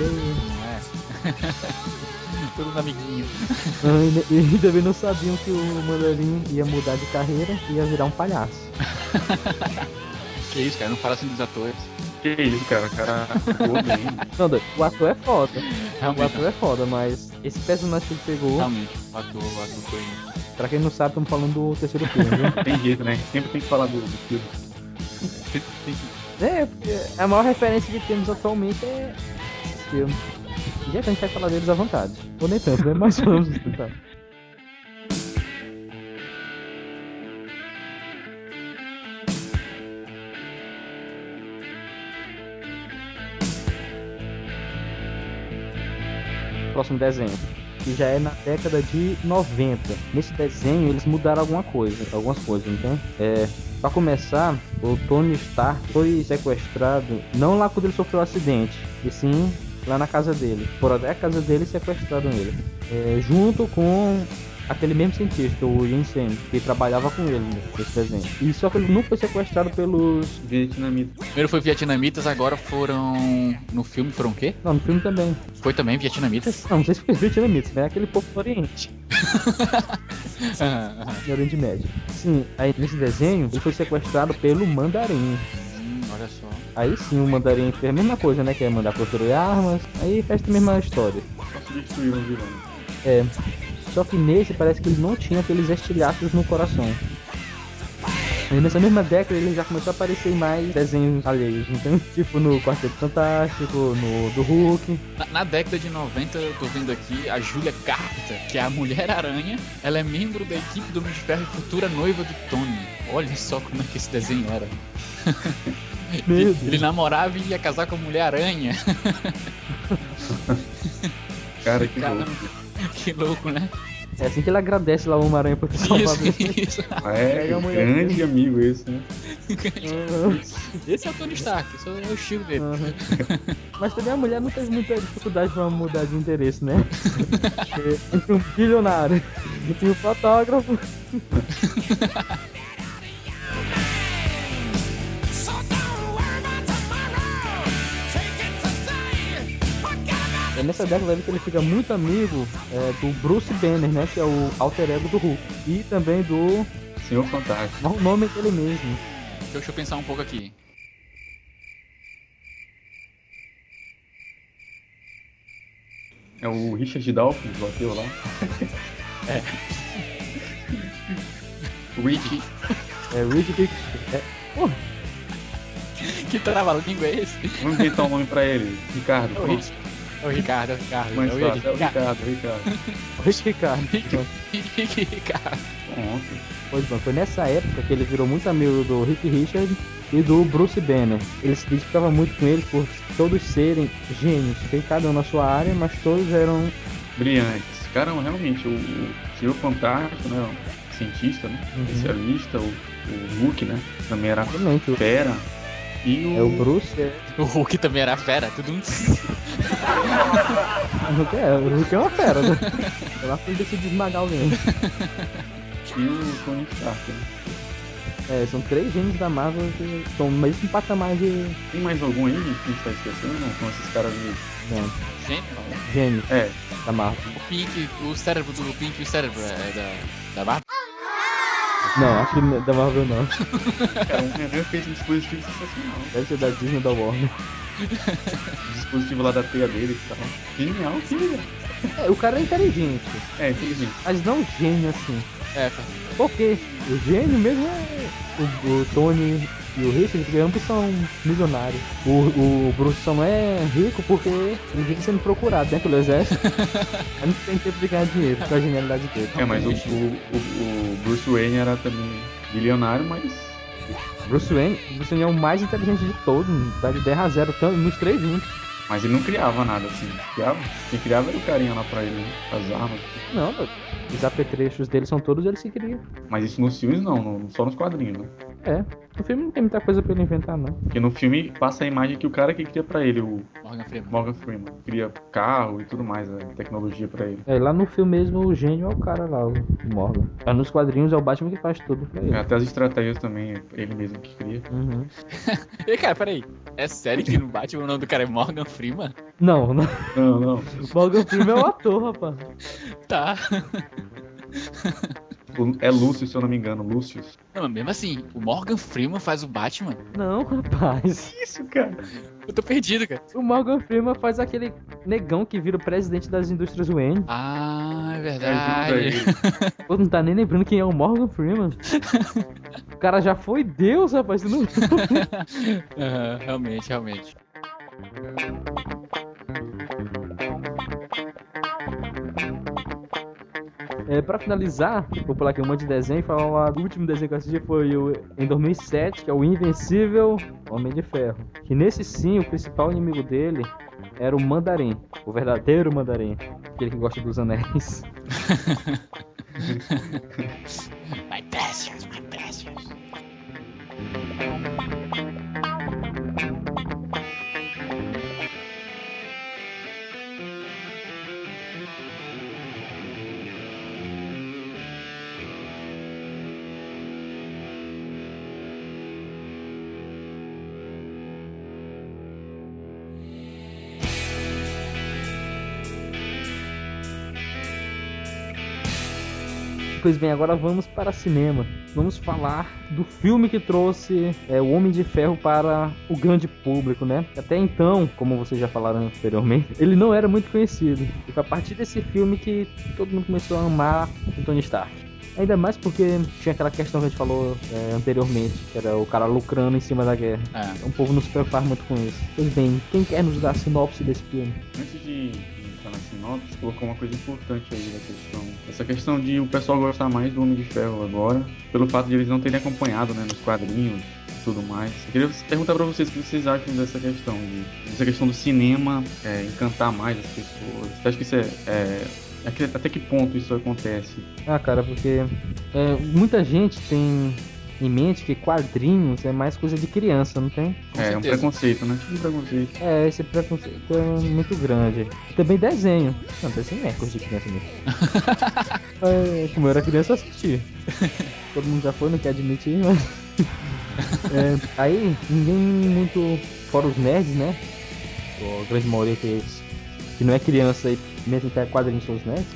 Todos amiguinhos. E também não sabiam que o Mandarim ia mudar de carreira e ia virar um palhaço. Que isso, cara? Não fala assim dos atores. Que isso, cara? O cara atuou bem. Não, o ator é foda. Realmente. O ator é foda, mas esse personagem que ele pegou, Realmente, o ator foi... pra quem não sabe, estamos falando do terceiro filme, viu? Tem jeito, né? Sempre tem que falar do filme. Porque a maior referência que temos atualmente é esse filme. E já que a gente vai falar deles à vontade. Ou nem tanto, né? Mas vamos tentar. Próximo desenho, que já é na década de 90. Nesse desenho eles mudaram algumas coisas, então. Pra começar, o Tony Stark foi sequestrado não lá quando ele sofreu o acidente, e sim lá na casa dele. Foram até a casa dele e sequestraram ele. Junto com aquele mesmo cientista, o Yinsen, que trabalhava com ele nesse desenho. E só que ele nunca foi sequestrado pelos vietnamitas. Primeiro foi vietnamitas, agora foram... No filme foram o quê? Não, no filme também. Foi também vietnamitas? Não sei se foi vietnamitas, né? Aquele povo do Oriente. No Oriente Médio. Sim, aí nesse desenho ele foi sequestrado pelo Mandarim. Olha só. Aí sim o Mandarim fez a mesma coisa, né? Que é mandar construir armas. Aí fez a mesma história. Posso destruir um vilão. Só que nesse parece que ele não tinha aqueles estilhaços no coração. E nessa mesma década ele já começou a aparecer em mais desenhos alheios, então, tipo no Quarteto Fantástico, no do Hulk. Na década de 90, eu tô vendo aqui a Julia Carter, que é a Mulher-Aranha. Ela é membro da equipe do Homem de Ferro e futura noiva do Tony. Olha só como é que esse desenho era. Ele namorava e ia casar com a Mulher-Aranha. Cara, que louco. Que louco, né? É assim que ele agradece lá o Homem-Aranha por ter salvado ele. Isso. Grande amigo esse, né? Esse é o Tony Stark, esse é o estilo dele. Mas também a mulher não teve muita dificuldade pra mudar de interesse, né? Entre um bilionário e um fotógrafo. É nessa década que ele fica muito amigo do Bruce Banner, né? Que é o alter ego do Hulk. E também do... Senhor Fantástico. O nome dele mesmo. Deixa eu pensar um pouco aqui. É o Richard Dawkins, bateu lá. Rick. Rick. Porra. Que trava-língua é esse? Vamos inventar um nome pra ele. Ricardo. É o Ricardo, é o Ricardo. Mais É o fácil, é o Ricardo. Ricardo. Ricardo. Pronto. Pois bem, foi nessa época que ele virou muito amigo do Rick Richards e do Bruce Banner. Ele se identificava muito com eles por todos serem gênios, tem cada um na sua área, mas todos eram... Brilhantes. Cara, realmente, o Senhor Fantástico, né? O cientista, né? Especialista, o Hulk, né? Também era Exatamente, fera. E o Bruce O Hulk também era fera, tudo um... o Hulk é uma fera, né? Eu lá fui decidir esmagar alguém. E o Tony Stark, né? São 3 gênios da Marvel que estão no mesmo patamar de... Tem mais algum aí que a gente tá esquecendo? Não, com esses caras de... Não, Gênio? gênios da Marvel. O Pink, o cérebro do Pink e o cérebro da Marvel? Não, acho que da Marvel não. Cara, o Homem-Aranha fez um dispositivo sensacional. Deve ser da Disney ou da Warner. O dispositivo lá da teia dele que tava genial, que legal. O cara é inteligente, Inteligente. mas não gênio assim. Porque o gênio mesmo é o Tony e o Richard, porque ambos são milionários. O Bruce só não é rico porque ele vive sendo procurado, né, pelo exército. Aí não tem tempo de ganhar dinheiro com a genialidade dele. Mas o Bruce Wayne era também bilionário, mas... Bruce Wayne é o mais inteligente de todos, dá de 10 a 0 nos 3 juntos. Mas ele não criava nada assim. Quem criava era o carinha lá pra ele, né? As armas. Não, os apetrechos dele são todos eles que criam. Mas isso nos filmes não, só nos quadrinhos, né? No filme não tem muita coisa pra ele inventar, não. Porque no filme passa a imagem que o cara que cria pra ele, o Morgan Freeman, cria carro e tudo mais, a tecnologia pra ele. Lá no filme mesmo o gênio é o cara lá, o Morgan. Mas nos quadrinhos é o Batman que faz tudo pra ele. Até as estratégias também é ele mesmo que cria. E cara, peraí, é sério que no Batman o nome do cara é Morgan Freeman? Não. Não. Morgan Freeman é o ator, rapaz. Tá. É Lúcio, se eu não me engano, Lúcio. Não, mas mesmo assim, o Morgan Freeman faz o Batman? Não, rapaz. Isso, cara. Eu tô perdido, cara. O Morgan Freeman faz aquele negão que vira o presidente das indústrias Wayne. Ah, é verdade. Pô, não tá nem lembrando quem é o Morgan Freeman. O cara já foi Deus, rapaz. Você não... Realmente. Pra finalizar, vou pular aqui um monte de desenho e falar o último desenho que eu assisti foi em 2007, que é o Invencível Homem de Ferro. Que nesse sim, o principal inimigo dele era o Mandarim, o verdadeiro Mandarim, aquele que gosta dos anéis. My precious. Pois bem, agora vamos para cinema. Vamos falar do filme que trouxe o Homem de Ferro para o grande público, né? Até então, como vocês já falaram anteriormente, ele não era muito conhecido. E foi a partir desse filme que todo mundo começou a amar o Tony Stark. Ainda mais porque tinha aquela questão que a gente falou anteriormente, que era o cara lucrando em cima da guerra. Então o povo não se preocupava muito com isso. Pois bem, quem quer nos dar a sinopse desse filme? Antes de entrar na sinopse, colocou uma coisa importante aí da questão. Essa questão de o pessoal gostar mais do Homem de Ferro agora, pelo fato de eles não terem acompanhado, né, nos quadrinhos e tudo mais. Eu queria perguntar pra vocês o que vocês acham dessa questão do cinema encantar mais as pessoas. Você acha que isso até que ponto isso acontece? Cara, porque muita gente tem em mente que quadrinhos é mais coisa de criança, não tem? Um preconceito, né? Um preconceito. Esse preconceito é muito grande. Também desenho. Não, desenho é coisa de criança mesmo. Como eu era criança, eu assisti. Todo mundo já foi, não quer admitir, mas... aí, ninguém muito... Fora os nerds, né? A grande maioria que não é criança e mesmo que é quadrinhos são os nerds.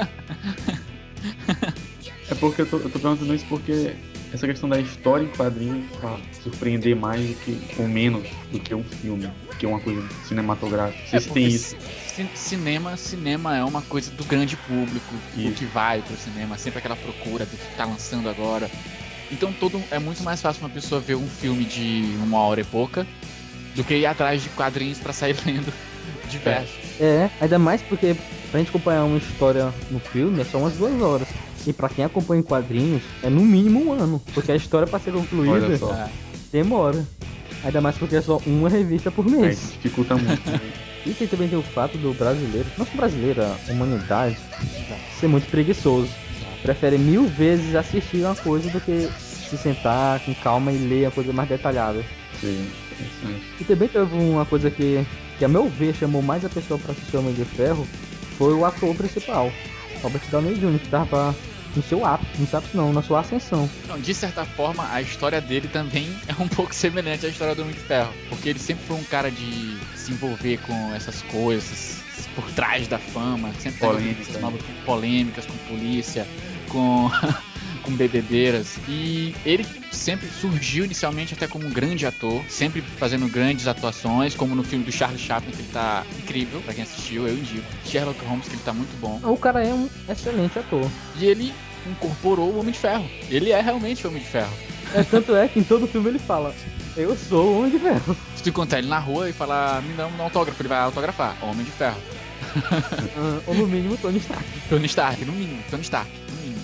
É porque eu tô perguntando isso porque essa questão da história em quadrinhos surpreender mais ou menos do que um filme, que é uma coisa cinematográfica. Vocês têm isso. Cinema é uma coisa do grande público, o que vai pro cinema, sempre aquela procura do que tá lançando agora. Então é muito mais fácil uma pessoa ver um filme de 1 hora e pouca do que ir atrás de quadrinhos pra sair lendo diversos. Ainda mais porque pra gente acompanhar uma história no filme é só umas 2 horas. E pra quem acompanha em quadrinhos, é no mínimo 1 ano. Porque a história pra ser concluída Olha só. demora. Ainda mais porque é só uma revista por Aí mês. dificulta muito. E também tem o fato do brasileiro, não só brasileiro, a humanidade, ser muito preguiçoso. Prefere 1000 vezes assistir uma coisa do que se sentar com calma e ler a coisa mais detalhada. Sim, interessante. E também teve uma coisa que a meu ver chamou mais a pessoa pra assistir Homem de Ferro, foi o ator principal, Robert Downey Jr., que tava no seu ápice, na sua ascensão. Não, de certa forma, a história dele também é um pouco semelhante à história do Homem de Ferro. Porque ele sempre foi um cara de se envolver com essas coisas por trás da fama. Sempre teve polêmicas com polícia, com bebedeiras. E ele sempre surgiu inicialmente até como um grande ator, sempre fazendo grandes atuações, como no filme do Charlie Chaplin, que ele tá incrível, pra quem assistiu, eu indico. Sherlock Holmes, que ele tá muito bom. O cara é um excelente ator. E ele incorporou o Homem de Ferro. Ele é realmente o Homem de Ferro. Tanto é que em todo filme ele fala, eu sou o Homem de Ferro. Se tu encontrar ele na rua e falar, me dá um autógrafo, ele vai autografar. Homem de Ferro. Ou no mínimo Tony Stark. Tony Stark, no mínimo. Tony Stark, no mínimo.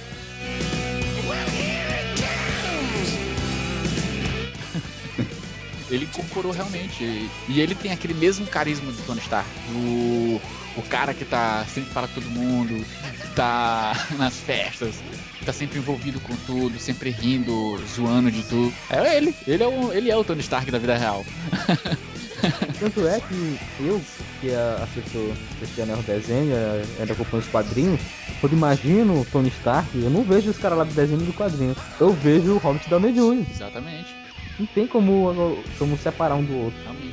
Ele incorporou realmente. E ele tem aquele mesmo carisma do Tony Stark. O cara que tá sempre para todo mundo, que tá nas festas, que tá sempre envolvido com tudo, sempre rindo, zoando de tudo. É ele. Ele é o Tony Stark da vida real. Tanto é que eu, que assisto o desenho, ainda acompanho os quadrinhos, quando imagino o Tony Stark, eu não vejo os caras lá do desenho e do quadrinho. Eu vejo o Robert Downey Jr. Exatamente. Não tem como separar um do outro. Realmente.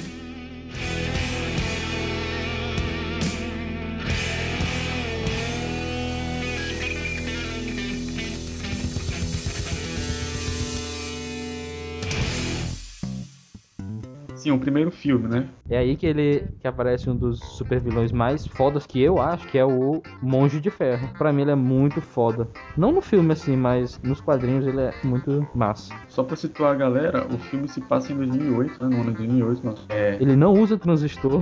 Sim, o primeiro filme, né? É aí que aparece um dos super vilões mais fodas que eu acho, que é o Monge de Ferro. Pra mim ele é muito foda. Não no filme assim, mas nos quadrinhos ele é muito massa. Só pra situar a galera, o filme se passa em 2008, né? No ano de 2008, nossa. Ele não usa transistor.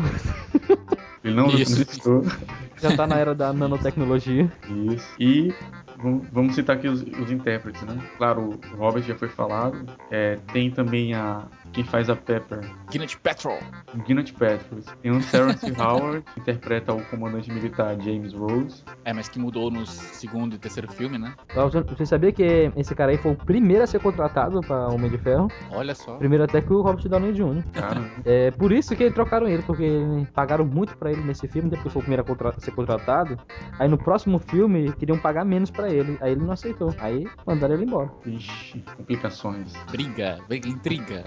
Ele não usa transistor. Já tá na era da nanotecnologia. Isso. E vamos citar aqui os intérpretes, né? Claro, o Robert já foi falado. Tem também quem faz a Pepper. Gwyneth Paltrow. Gwyneth Paltrow. Tem o Terrence Howard, que interpreta o comandante militar James Rhodes. Mas que mudou no segundo e terceiro filme, né? Você sabia que esse cara aí foi o primeiro a ser contratado pra Homem de Ferro? Olha só. Primeiro até que o Robert Downey Jr. Cara. É por isso que trocaram ele, porque pagaram muito pra ele nesse filme, depois foi o primeiro a ser contratado. Aí no próximo filme queriam pagar menos pra ele, aí ele não aceitou. Aí mandaram ele embora. Ixi, complicações. Intriga.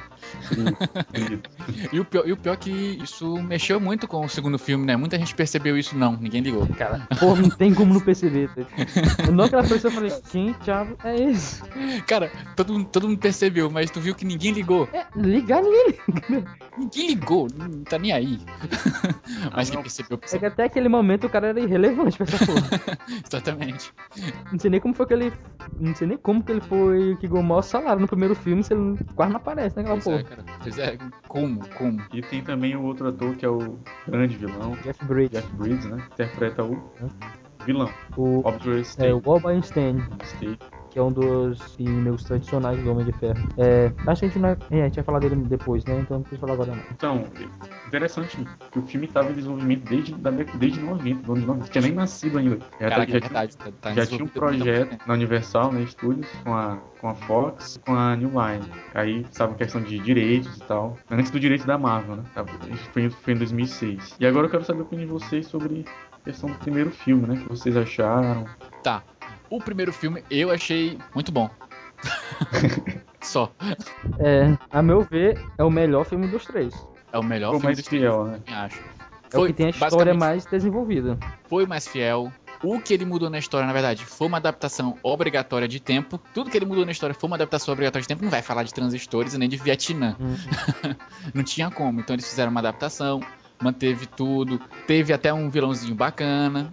Sim. E o pior é que isso mexeu muito com o segundo filme, né? Muita gente percebeu isso, ninguém ligou. Cara, pô, não tem como não perceber. Não aquela pessoa, eu falei, quem diabo é esse? Cara, todo mundo percebeu, mas tu viu que ninguém ligou. Ligar ninguém liga. Ninguém ligou, não tá nem aí. Mas quem percebeu. É que até aquele momento o cara era irrelevante pra essa porra. Exatamente. Não sei nem como foi que ele. Não sei nem como que ele foi que ganhou o maior salário no primeiro filme, se ele quase não aparece naquela porra. Pois é, como? E tem também o outro ator que é o grande vilão, Jeff Bridges, né? Interpreta o vilão. O Bob Einstein, que é um dos inimigos tradicionais do Homem de Ferro. Acho que a gente não a gente vai falar dele depois, né? Então não precisa falar agora não. Então, interessante que o filme estava em desenvolvimento desde 90, do ano de 90, não tinha nem nascido ainda. Já tinha um projeto na Universal, né, Studios, com a Fox, com a New Line. Aí, sabe, questão de direitos e tal. Antes do direito da Marvel, né? Foi em 2006. E agora eu quero saber a opinião de vocês sobre a questão do primeiro filme, né? O que vocês acharam? Tá. O primeiro filme eu achei muito bom. Só. A meu ver, é o melhor filme dos 3. É o melhor filme mais dos fiel, 3, né? Acho. É o que tem a história mais desenvolvida. Foi mais fiel. O que ele mudou na história, na verdade, foi uma adaptação obrigatória de tempo. Tudo que ele mudou na história foi uma adaptação obrigatória de tempo. Não vai falar de transistores e nem de Vietnã. Não tinha como. Então eles fizeram uma adaptação. Manteve tudo. Teve até um vilãozinho bacana.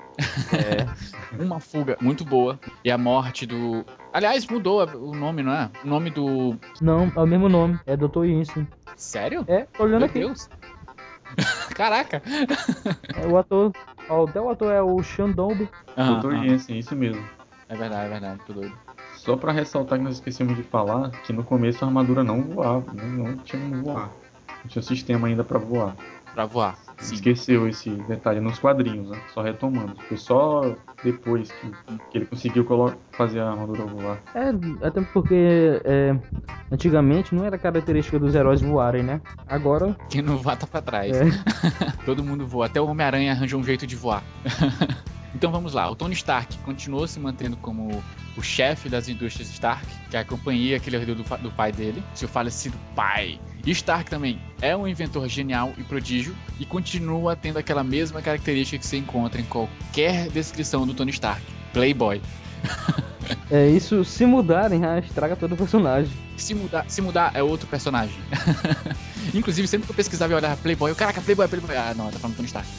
Uma fuga muito boa. E a morte do... Aliás, mudou o nome, não é? O nome do... Não, é o mesmo nome. É Dr. Winston. Sério? Tô olhando Meu aqui. Deus. Caraca! O ator é o Shandong. Dr. Jensen, isso mesmo. É verdade, tô doido. Só pra ressaltar que nós esquecemos de falar que no começo a armadura não voava, não tinha como voar. Não tinha sistema ainda pra voar. Pra voar, sim. Esqueceu esse detalhe nos quadrinhos, né? Só retomando. Foi só depois que ele conseguiu fazer a armadura voar. Até porque antigamente não era característica dos heróis voarem, né? Agora... Quem não voa tá pra trás. Todo mundo voa, até o Homem-Aranha arranjou um jeito de voar. Então vamos lá, o Tony Stark continuou se mantendo como o chefe das indústrias Stark, que é a companhia que ele herdou do pai dele, seu falecido pai. E Stark também é um inventor genial e prodígio e continua tendo aquela mesma característica que você encontra em qualquer descrição do Tony Stark, playboy. Isso, se mudarem, estraga todo o personagem. Se mudar é outro personagem. Inclusive, sempre que eu pesquisava e olhava playboy, caraca, playboy. Ah, não, tá falando do Tony Stark.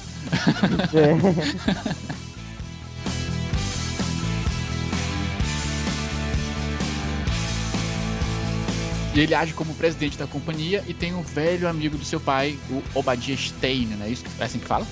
E ele age como presidente da companhia e tem um velho amigo do seu pai, o Obadiah Stane, né? Isso é assim que fala?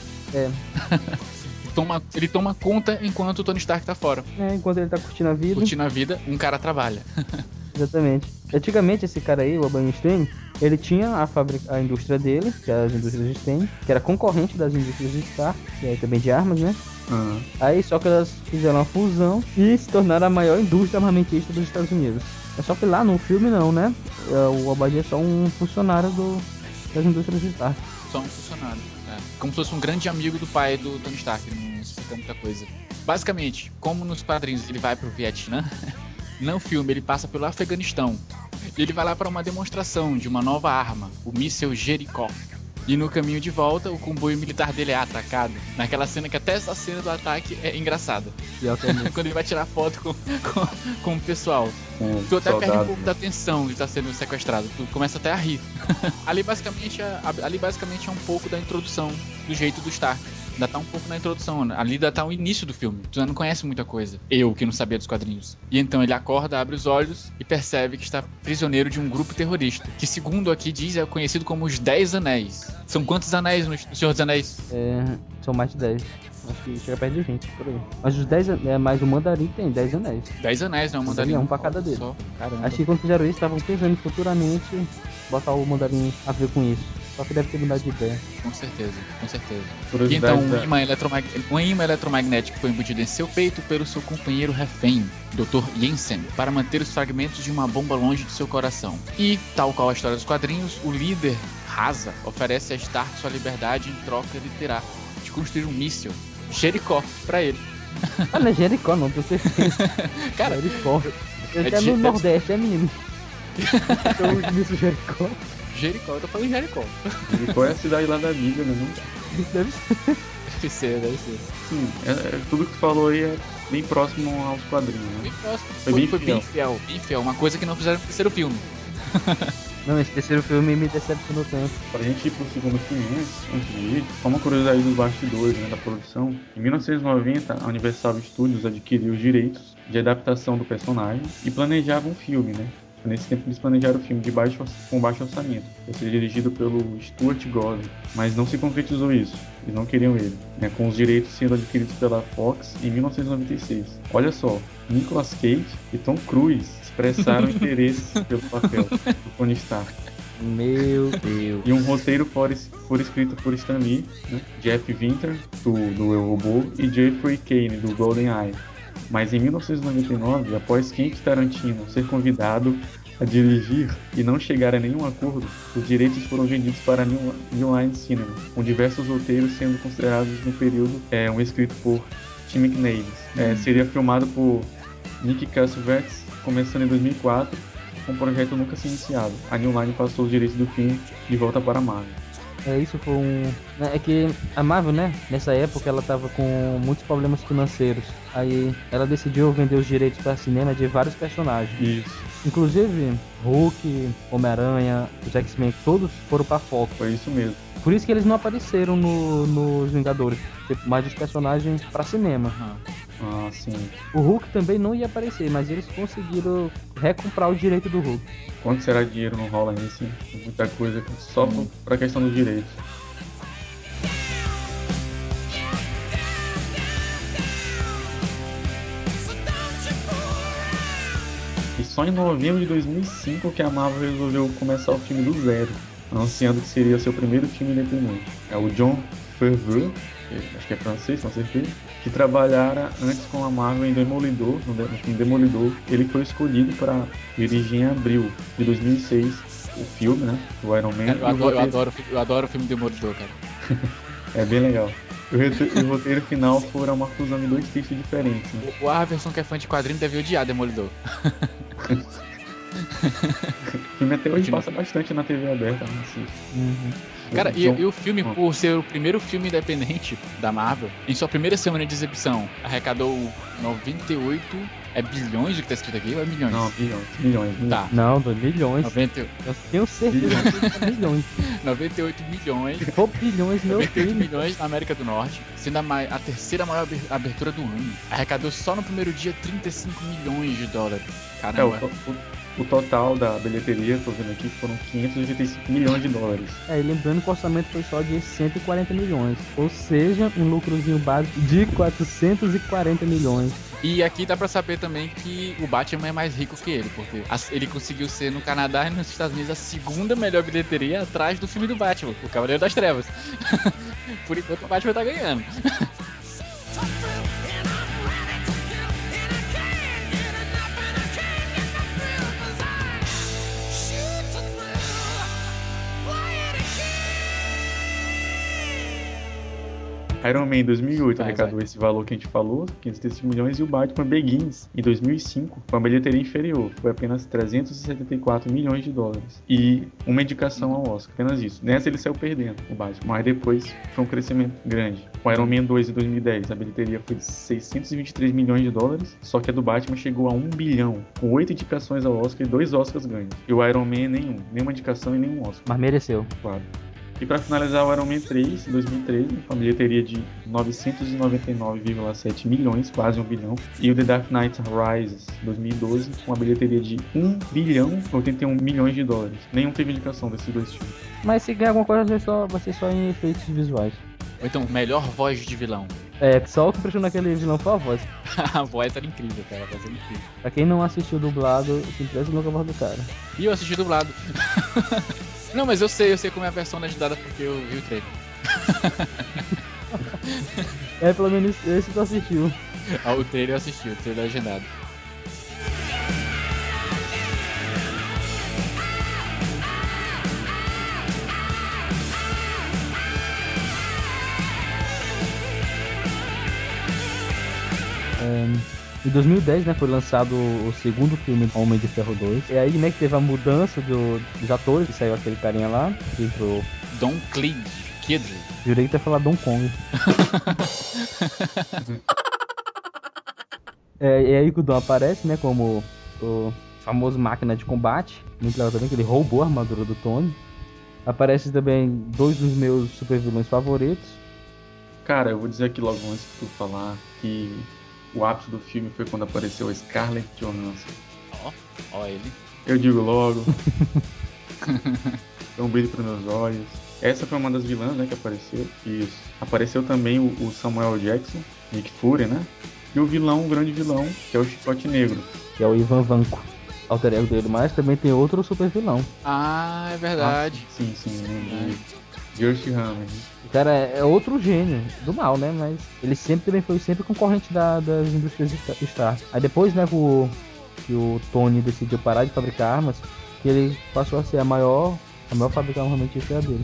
Ele toma conta enquanto o Tony Stark tá fora. Enquanto ele tá curtindo a vida. Curtindo a vida, um cara trabalha. Exatamente. Antigamente esse cara aí, o Obadiah Stane, ele tinha a indústria dele, que é as indústrias Stane, que era concorrente das indústrias de Stark, que é também de armas, né? Aí só que elas fizeram uma fusão e se tornaram a maior indústria armamentista dos Estados Unidos. Só que lá no filme não, né? O Obadiah é só um funcionário das indústrias de Stark. Só um funcionário, como se fosse um grande amigo do pai do Tony Stark, não explica muita coisa. Basicamente, como nos quadrinhos ele vai pro Vietnã, no filme ele passa pelo Afeganistão. E ele vai lá para uma demonstração de uma nova arma, o míssil Jericho. E no caminho de volta, o comboio militar dele é atacado. Naquela cena que até essa cena do ataque é engraçada. Quando ele vai tirar foto com o pessoal. Tu até perde um pouco da atenção de estar sendo sequestrado. Tu começa até a rir. Ali basicamente é um pouco da introdução do jeito do Stark. Ainda tá um pouco na introdução, ali ainda tá o início do filme. Tu não conhece muita coisa. Eu, que não sabia dos quadrinhos. E então ele acorda, abre os olhos e percebe que está prisioneiro de um grupo terrorista. Que segundo aqui diz, é conhecido como os 10 Anéis. São quantos anéis no Senhor dos Anéis? São mais de 10. Acho que chega perto de 20, por aí. Mas os 10 mas o Mandarim tem 10 anéis. 10 anéis, não, o Mandarim. Um pra cada dedo. Caramba. Acho que quando fizeram isso, estavam pensando futuramente botar o Mandarim a ver com isso. Só que deve ter mudado de ideia. Com certeza. E então um imã eletromagnético foi embutido em seu peito pelo seu companheiro refém, Dr. Jensen, para manter os fragmentos de uma bomba longe de seu coração. E, tal qual a história dos quadrinhos, o líder, Raza, oferece a Stark sua liberdade em troca ele terá de construir um míssil Jericho pra ele. Não é Jericho não, tenho certeza. Cara, Jericho. Ele é no Nordeste, menino. Então o míssil Jericho. Jericho, eu tô falando Jericho. Jericho é a cidade lá da Bíblia, né? Não? Deve ser. Sim, tudo que tu falou aí é bem próximo aos quadrinhos, né? Bem próximo. Foi bem fiel. Uma coisa que não fizeram no terceiro filme. Não, esse terceiro filme me decepcionou tanto. Pra gente ir pro segundo filme, antes de ir, só uma curiosidade dos bastidores, né, da produção. Em 1990, a Universal Studios adquiriu os direitos de adaptação do personagem e planejava um filme, né? Nesse tempo eles planejaram o filme com baixo orçamento, ia ser dirigido pelo Stuart Gordon, mas não se concretizou isso, eles não queriam ele, né, com os direitos sendo adquiridos pela Fox em 1996. Olha só, Nicolas Cage e Tom Cruise expressaram interesse pelo papel do Tony Stark. Meu Deus. E um roteiro foi escrito por Stan Lee, né, Jeff Winter, do Eu, Robô, e Jeffrey Kane, do GoldenEye. Mas em 1999, após Quentin Tarantino ser convidado a dirigir e não chegar a nenhum acordo, os direitos foram vendidos para a New Line Cinema, com diversos roteiros sendo considerados no período um escrito por Tim McNeill. Seria filmado por Nick Cassavetes, começando em 2004, com o projeto nunca se iniciado. A New Line passou os direitos do filme de volta para a Marvel. Isso foi É que a Marvel, né, nessa época ela tava com muitos problemas financeiros. Aí ela decidiu vender os direitos para cinema de vários personagens. Isso. Inclusive Hulk, Homem-Aranha, os X-Men, todos foram pra Fox. Foi isso mesmo. Por isso que eles não apareceram nos Vingadores, mais os personagens pra cinema. Ah, sim. O Hulk também não ia aparecer, mas eles conseguiram recomprar o direito do Hulk. Quanto será dinheiro não rola nisso? Muita coisa, só pra questão dos direitos. só em novembro de 2005 que a Marvel resolveu começar o filme do zero, anunciando que seria seu primeiro filme independente. É o Jon Favreau, acho que é francês, com certeza, que trabalhara antes com a Marvel em Demolidor, no filme Demolidor. Ele foi escolhido para dirigir em abril de 2006 o filme, né, do Iron Man. Eu adoro o filme Demolidor, cara. É bem legal. O roteiro final fora uma fusão de 2 textos diferentes, né? O Arverson, que é fã de quadrinho, deve odiar Demolidor. O filme até hoje passa bastante na TV aberta, não assisto. Cara, e o filme, por ser o primeiro filme independente da Marvel, em sua primeira semana de exibição, arrecadou 98 bilhões, o que tá escrito aqui, ou é milhões? Não, milhões. Tá. Não, milhões. 90... Eu tenho certeza que é milhões. 98 milhões. Se for bilhões, meu 98 filho. milhões na América do Norte, sendo a terceira maior abertura do ano. Arrecadou só no primeiro dia 35 milhões de dólares. Caramba. O total da bilheteria, tô vendo aqui, foram 585 milhões de dólares. E lembrando que o orçamento foi só de 140 milhões. Ou seja, um lucrozinho básico de 440 milhões. E aqui dá pra saber também que o Batman é mais rico que ele, porque ele conseguiu ser no Canadá e nos Estados Unidos a segunda melhor bilheteria atrás do filme do Batman, o Cavaleiro das Trevas. Por enquanto o Batman tá ganhando. Iron Man em 2008 arrecadou esse valor que a gente falou, 535 milhões, e o Batman Begins em 2005, com a bilheteria inferior, foi apenas 374 milhões de dólares. E uma indicação ao Oscar, apenas isso. Nessa ele saiu perdendo, o Batman, mas depois foi um crescimento grande. O Iron Man 2 em 2010, a bilheteria foi de 623 milhões de dólares, só que a do Batman chegou a 1 bilhão, com 8 indicações ao Oscar e 2 Oscars ganhos. E o Iron Man nenhuma indicação e nenhum Oscar. Mas mereceu. Claro. E para finalizar, o Iron Man 3, em 2013, com a bilheteria de 999,7 milhões, quase 1 bilhão. E o The Dark Knight Rises, 2012, com a bilheteria de 1 bilhão 81 milhões de dólares. Nenhum teve indicação desses 2 filmes. Mas se ganhar alguma coisa, vai ser só em efeitos visuais. Ou então, melhor voz de vilão. Só o que prestou naquele vilão foi a voz. A voz era incrível, cara. A voz era incrível. Pra quem não assistiu dublado, se impressionou com a voz do cara. E eu assisti dublado. Não, mas eu sei como é a versão legendada porque eu vi o trailer. Pelo menos esse tu assistiu. O trailer eu assisti, o trailer legendado. Em 2010, né, foi lançado o segundo filme Homem de Ferro 2. E aí, né, que teve a mudança dos atores, que saiu aquele carinha lá, que entrou... Don Kidley. Jurei que ia falar Don Kong. E aí que o Don aparece, né, como o famoso máquina de combate. Muito legal também, que ele roubou a armadura do Tony. Aparece também 2 dos meus super vilões favoritos. Cara, eu vou dizer aqui logo antes de tu falar que o ápice do filme foi quando apareceu a Scarlett Johansson. Ó ele. Eu digo logo. Dá um beijo pros meus olhos. Essa foi uma das vilãs, né, que apareceu. Isso. Apareceu também o Samuel Jackson, Nick Fury, né? E o grande vilão, que é o Chicote Negro. Que é o Ivan Vanko, alter ego dele. Mas também tem outro super vilão. Ah, é verdade. Sim, lembrei. Josh Hammond. O cara é outro gênio do mal, né? Mas ele também foi concorrente das indústrias Stark. Aí depois, né, que o Tony decidiu parar de fabricar armas, que ele passou a ser a maior fabricar armamentícia dele.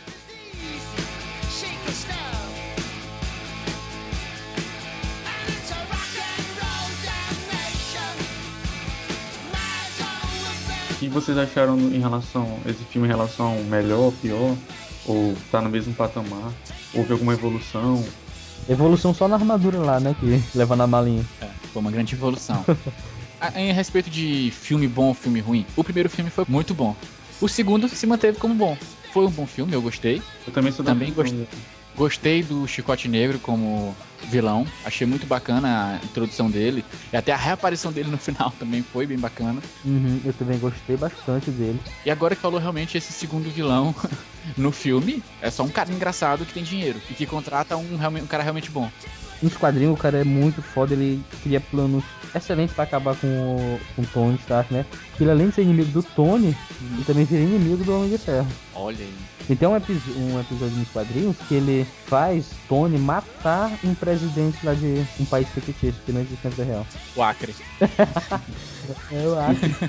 O que vocês acharam em relação a esse filme, em relação ao melhor, pior? Ou tá no mesmo patamar? Houve alguma evolução? Evolução só na armadura lá, né? Que leva na malinha. Foi uma grande evolução. Em respeito de filme bom ou filme ruim, o primeiro filme foi muito bom. O segundo se manteve como bom. Foi um bom filme, eu gostei. Eu também sou Gostei do Chicote Negro como vilão. Achei muito bacana a introdução dele. E até a reaparição dele no final também foi bem bacana. Eu também gostei bastante dele. E agora que falou realmente esse segundo vilão no filme, é só um cara engraçado que tem dinheiro. E que contrata um cara realmente bom. nos quadrinhos o cara é muito foda, ele cria planos excelentes pra acabar com o Tony Stark, né? Ele além de ser inimigo do Tony, ele também vira inimigo do Homem de Ferro. Olha aí. E tem um episódio nos quadrinhos que ele faz Tony matar um presidente lá de um país fictício, que não existe na vida real. O Acre. Eu acho.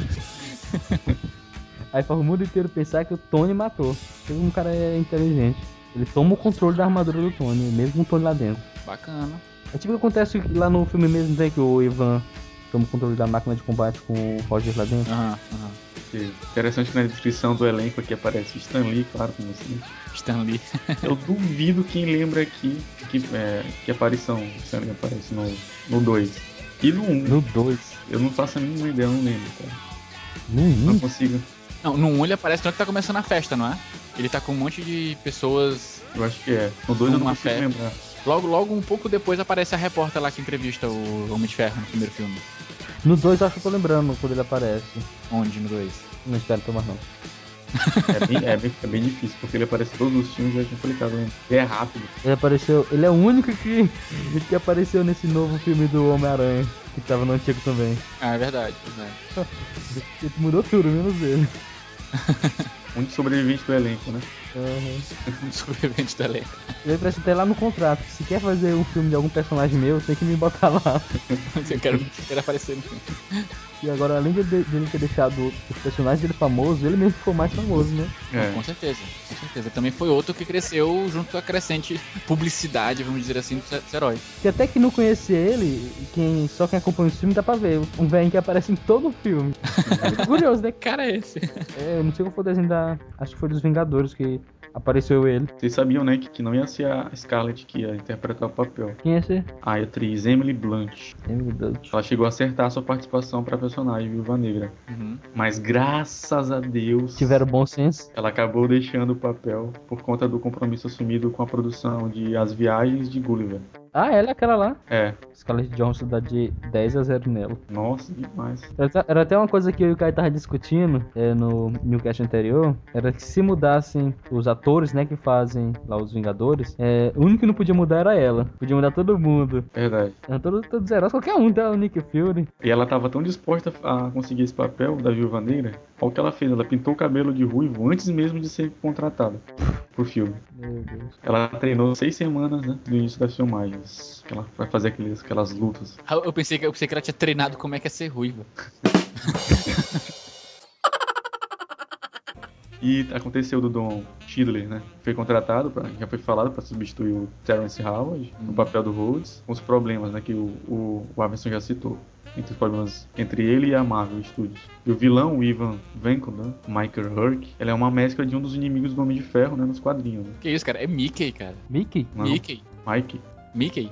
Aí faz o mundo inteiro pensar que o Tony matou. Um cara é inteligente. Ele toma o controle da armadura do Tony, mesmo com o Tony lá dentro. Bacana. É tipo o que acontece lá no filme mesmo, né? Que o Ivan toma o controle da máquina de combate com o Roger lá dentro. Interessante que na descrição do elenco aqui aparece Stan Lee, claro, como assim. Stan Lee. Eu duvido quem lembra aqui que aparição Stan Lee aparece no 2. E no 1. No 2. Eu não faço a mínima ideia, eu não lembro, cara. No 1? Não consigo. Não, no 1 ele aparece quando tá começando a festa, não é? Ele tá com um monte de pessoas. Eu acho que é. No 2 eu não Uma consigo fé. lembrar. Logo um pouco depois aparece a repórter lá que entrevista o Homem de Ferro no primeiro filme. No 2 eu acho que eu tô lembrando quando ele aparece. Onde no 2? Não espero tomar não. É bem difícil, porque ele aparece em todos os filmes e é complicado, né? Ele é rápido. Ele é o único que apareceu nesse novo filme do Homem-Aranha, que tava no antigo também. Ah, é verdade. Ele mudou tudo, menos ele. Um sobrevivente do elenco, né? Um sobrevivente do elenco. Ele parece até lá no contrato. Se quer fazer um filme de algum personagem meu, tem que me botar lá. Eu quero aparecer no filme. E agora, além de ele ter deixado os personagens dele famosos, ele mesmo ficou mais famoso, né? Com certeza. Também foi outro que cresceu junto com a crescente publicidade, vamos dizer assim, dos heróis. E até que não conhecia ele, só quem acompanha o filme dá pra ver. Um velho que aparece em todo o filme. É curioso, né? Cara, é esse? Eu não sei qual foi o desenho acho que foi dos Vingadores que apareceu ele. Vocês sabiam, né, que não ia ser a Scarlett que ia interpretar o papel. Quem é esse? A atriz Emily Blunt. Emily Blunt. Ela chegou a acertar a sua participação pra personagem Viúva Negra. Mas graças a Deus... Tiveram bom senso. Ela acabou deixando o papel por conta do compromisso assumido com a produção de As Viagens de Gulliver. Ah, ela é aquela lá. É. Scarlett Johansson dá de 10-0 nela. Nossa, demais. Era até uma coisa que eu e o Caio tava discutindo no Newcast anterior. Era que se mudassem os atores, né, que fazem lá os Vingadores, o único que não podia mudar era ela. Podia mudar todo mundo. Verdade. Todos os heróis, qualquer um, tá? O Nick Fury. E ela tava tão disposta a conseguir esse papel da Viúva Negra. Olha o que ela fez. Ela pintou o cabelo de ruivo antes mesmo de ser contratada pro filme. Meu Deus. Ela treinou 6 semanas, né, no início das filmagens. Ela vai fazer aquelas lutas. Eu pensei que ela tinha treinado como é que é ser ruiva. E aconteceu do Don Cheadle, né? Foi contratado, já foi falado para substituir o Terrence Howard no papel do Rhodes, com os problemas, né, que o Avenson já citou. Entre os problemas entre ele e a Marvel Studios. E o vilão, o Ivan Vanko, né, Michael Hurk, ele é uma mescla de um dos inimigos do Homem de Ferro, né, nos quadrinhos. Né? Que isso, cara? É Mickey, cara. Mickey? Não, Mickey. Mickey.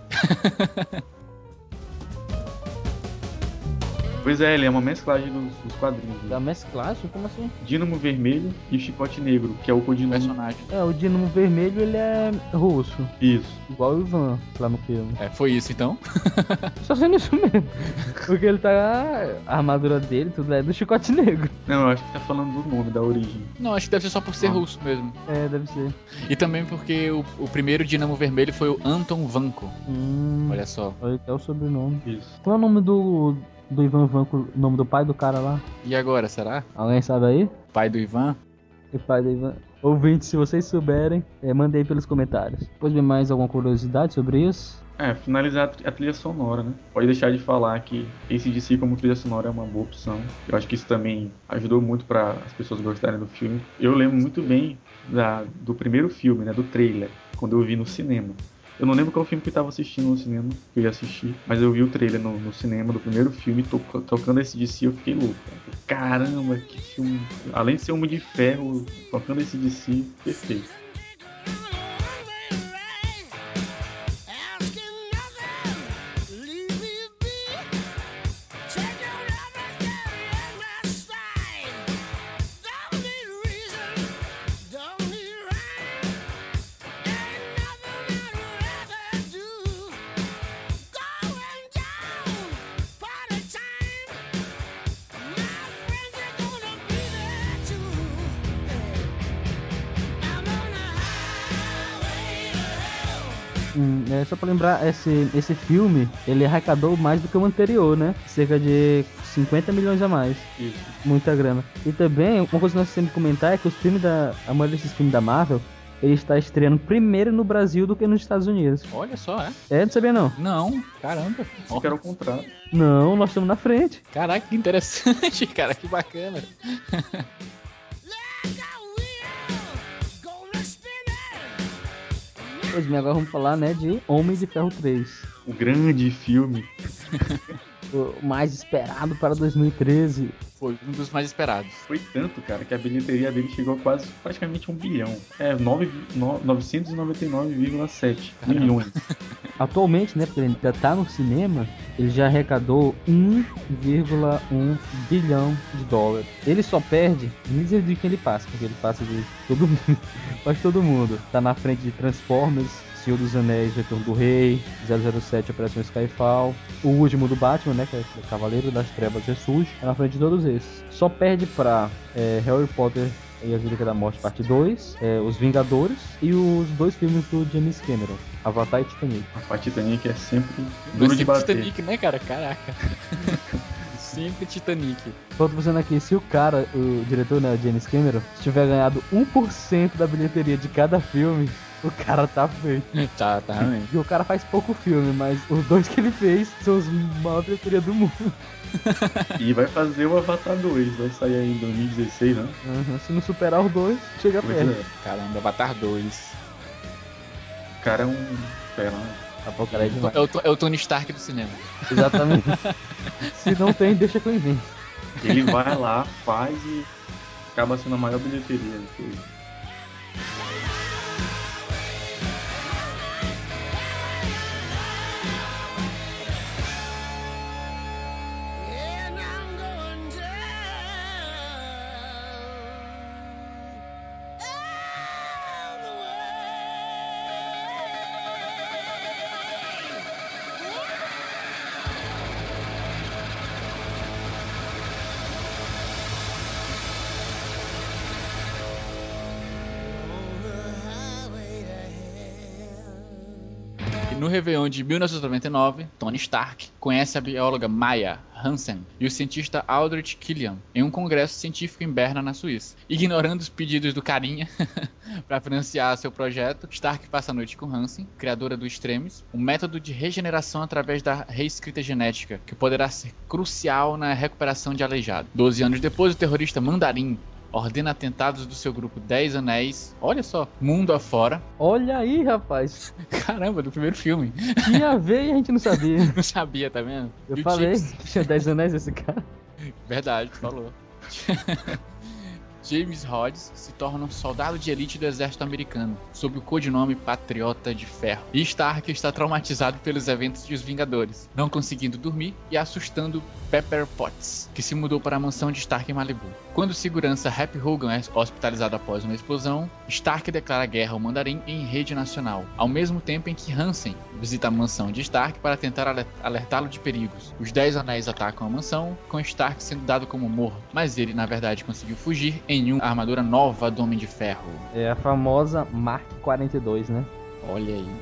Pois é, ele é uma mesclagem dos quadrinhos. Da mesclagem? Como assim? Dínamo Vermelho e Chicote Negro, que é o codinome. Personagem. O Dínamo Vermelho, ele é russo. Isso. Igual o Ivan, lá no filme. Foi isso então? Só sendo isso mesmo. Porque ele tá... A armadura dele, tudo é do Chicote Negro. Não, eu acho que tá falando do nome, da origem. Não, acho que deve ser só por ser russo mesmo. Deve ser. E também porque o primeiro Dínamo Vermelho foi o Anton Vanko. Olha só. Olha até o sobrenome. Isso. Qual é o nome do Ivan Vanko, o nome do pai do cara lá? E agora, será? Alguém sabe aí? Pai do Ivan? O pai do Ivan. Ouvintes, se vocês souberem, mandem aí pelos comentários. Pode ver mais alguma curiosidade sobre isso? Finalizar a trilha sonora, né? Pode deixar de falar que AC/DC como trilha sonora é uma boa opção. Eu acho que isso também ajudou muito para as pessoas gostarem do filme. Eu lembro muito bem do primeiro filme, né? Do trailer, quando eu vi no cinema. Eu não lembro qual filme que eu tava assistindo no cinema, que eu ia assistir, mas eu vi o trailer no cinema do primeiro filme, tocando AC/DC, eu fiquei louco. Caramba, que filme! Além de ser Homem de Ferro, tocando AC/DC, perfeito. I'm gonna Só pra lembrar, esse filme, ele arrecadou mais do que o anterior, né? Cerca de 50 milhões a mais. Isso. Muita grana. E também, uma coisa que nós temos que comentar é que a maioria desses filmes da Marvel, ele está estreando primeiro no Brasil do que nos Estados Unidos. Olha só, é? É, não sabia não? Não, caramba. Eu quero o contrário. Não, nós estamos na frente. Caraca, que interessante, cara, que bacana. Pois bem, agora vamos falar, né, de Homem de Ferro 3. O grande filme. O mais esperado para 2013. Foi um dos mais esperados. Foi tanto, cara, que a bilheteria dele chegou a praticamente 1 bilhão. 999,7 milhões. Atualmente, né, porque ele ainda tá no cinema, ele já arrecadou 1,1 bilhão de dólares. Ele só perde, nem dizer de quem ele passa, porque ele passa de todo mundo, quase todo mundo. Tá na frente de Transformers, Senhor dos Anéis, Retorno do Rei, 007, Operação Skyfall, o último do Batman, né, que é o Cavaleiro das Trevas Ressurge, tá na frente de todos esses. Só perde pra Harry Potter e as Relíquias da Morte, parte 2, Os Vingadores e os 2 filmes do James Cameron, Avatar e Titanic. A Titanic é sempre duro de bater. Titanic, né, cara? Caraca. Sempre Titanic. Tô fazendo aqui, se o diretor, né, o James Cameron, tiver ganhado 1% da bilheteria de cada filme, o cara tá feito. Tá, realmente. E o cara faz pouco filme, mas os 2 que ele fez são os maiores bilheteria do mundo. E vai fazer o Avatar 2, vai sair aí em 2016, né? Se não superar os 2, chega Pois perto. é. Caramba, Avatar 2. O cara é um... Pera, né? Tá bom, cara, é demais. É o Tony Stark do cinema. Exatamente. Se não tem, deixa que eu invento. Ele vai lá, faz e acaba sendo a maior bilheteria depois. No Réveillon de 1999, Tony Stark conhece a bióloga Maya Hansen e o cientista Aldrich Killian em um congresso científico em Berna, na Suíça. Ignorando os pedidos do carinha para financiar seu projeto, Stark passa a noite com Hansen, criadora do Extremis, um método de regeneração através da reescrita genética, que poderá ser crucial na recuperação de aleijados. 12 anos depois, o terrorista Mandarim ordena atentados do seu grupo 10 Anéis, olha só, mundo afora. Olha aí, rapaz. Caramba, do primeiro filme. Ia ver e a gente não sabia. Não sabia, tá vendo? Eu E o falei, James- tinha 10 anéis esse cara. Verdade, tu falou. James Rhodes se torna um soldado de elite do exército americano, sob o codinome Patriota de Ferro. E Stark está traumatizado pelos eventos de Os Vingadores, não conseguindo dormir e assustando Pepper Potts, que se mudou para a mansão de Stark em Malibu. Quando o segurança Happy Hogan é hospitalizado após uma explosão, Stark declara guerra ao Mandarim em rede nacional, ao mesmo tempo em que Hansen visita a mansão de Stark para tentar alertá-lo de perigos. Os 10 Anéis atacam a mansão, com Stark sendo dado como morto, mas ele na verdade conseguiu fugir em uma armadura nova do Homem de Ferro. É a famosa Mark 42, né? Olha aí.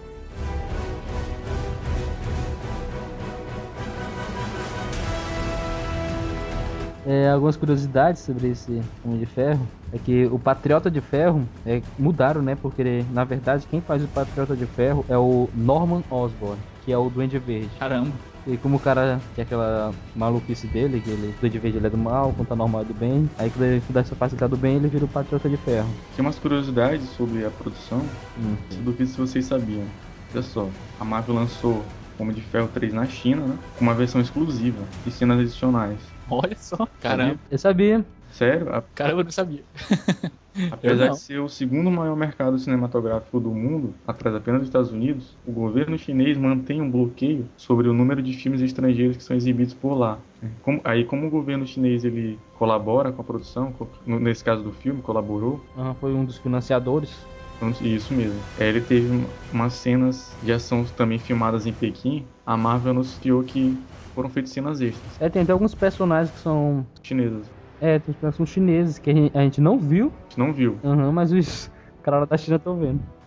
Algumas curiosidades sobre esse Homem de Ferro é que o Patriota de Ferro mudaram, né? Porque na verdade quem faz o Patriota de Ferro é o Norman Osborn, que é o Duende Verde. Caramba. E como o cara tem aquela maluquice dele, que o Duende Verde ele é do mal, quando tá normal é do bem, aí quando ele dá essa face do bem, ele vira o Patriota de Ferro. Tem umas curiosidades sobre a produção, do que se vocês sabiam. Olha só, a Marvel lançou Homem de Ferro 3 na China, né? Com uma versão exclusiva e cenas adicionais. Olha só. Caramba. Eu sabia. Sério? Caramba, eu não sabia. Apesar não. de ser o segundo maior mercado cinematográfico do mundo, atrás apenas dos Estados Unidos, o governo chinês mantém um bloqueio sobre o número de filmes estrangeiros que são exibidos por lá. Como o governo chinês ele colabora com a produção, nesse caso do filme, colaborou, Foi um dos financiadores. isso mesmo. Ele teve umas cenas de ação também filmadas em Pequim. A Marvel anunciou que foram feitas cenas extras, Tem até alguns personagens que são... chinesas. tem personagens chineses que a gente não viu, A gente não viu. mas os caras lá da China estão vendo.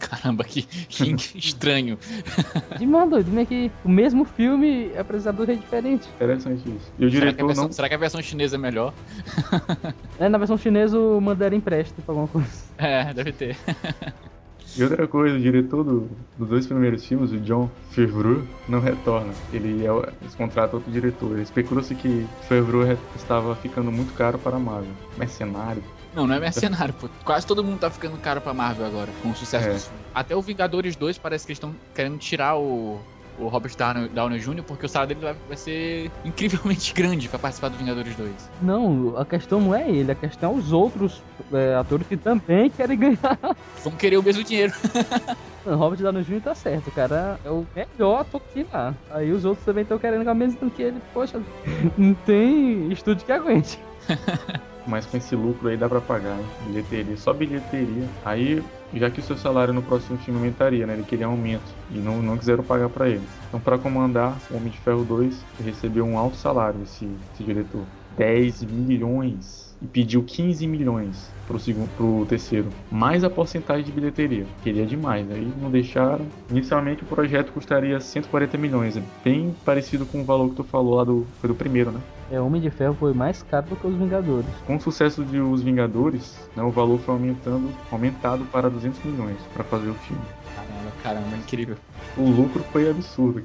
Caramba, que estranho. Demais, doido, como é que o mesmo filme, a apresentadora é diferente. Interessante isso. E o diretor não... Será que a versão chinesa é melhor? Na versão chinesa o mandarim presta pra alguma coisa. Deve ter. E outra coisa, o diretor dos 2 primeiros filmes, o Jon Favreau, não retorna. Eles contratam outro diretor. Especula-se que Favreau estava ficando muito caro para a Marvel. Mercenário. Não é mercenário, pô. Quase todo mundo tá ficando caro pra Marvel agora, com o sucesso do filme. Até o Vingadores 2 parece que eles estão querendo tirar o Robert Downey Jr., porque o salário dele vai ser incrivelmente grande pra participar do Vingadores 2. Não, a questão não é ele, a questão é os outros atores que também querem ganhar. Vão querer o mesmo dinheiro. O Robert Downey Jr. tá certo, o cara é o melhor ator que lá. Aí os outros também estão querendo ganhar mesmo do que ele. Poxa, não tem estúdio que aguente. Mas com esse lucro aí dá pra pagar, hein? Bilheteria, só bilheteria. Aí, já que o seu salário no próximo filme aumentaria, né? Ele queria aumento e não quiseram pagar pra ele. Então, pra comandar o Homem de Ferro 2, recebeu um alto salário esse diretor. 10 milhões. E pediu 15 milhões pro terceiro. Mais a porcentagem de bilheteria. Queria demais, aí não deixaram. Inicialmente o projeto custaria 140 milhões. É bem parecido com o valor que tu falou lá foi do primeiro, né? O Homem de Ferro foi mais caro do que os Vingadores. Com o sucesso de Os Vingadores, né, o valor foi aumentado para 200 milhões para fazer o filme. Caramba, incrível. O lucro foi absurdo.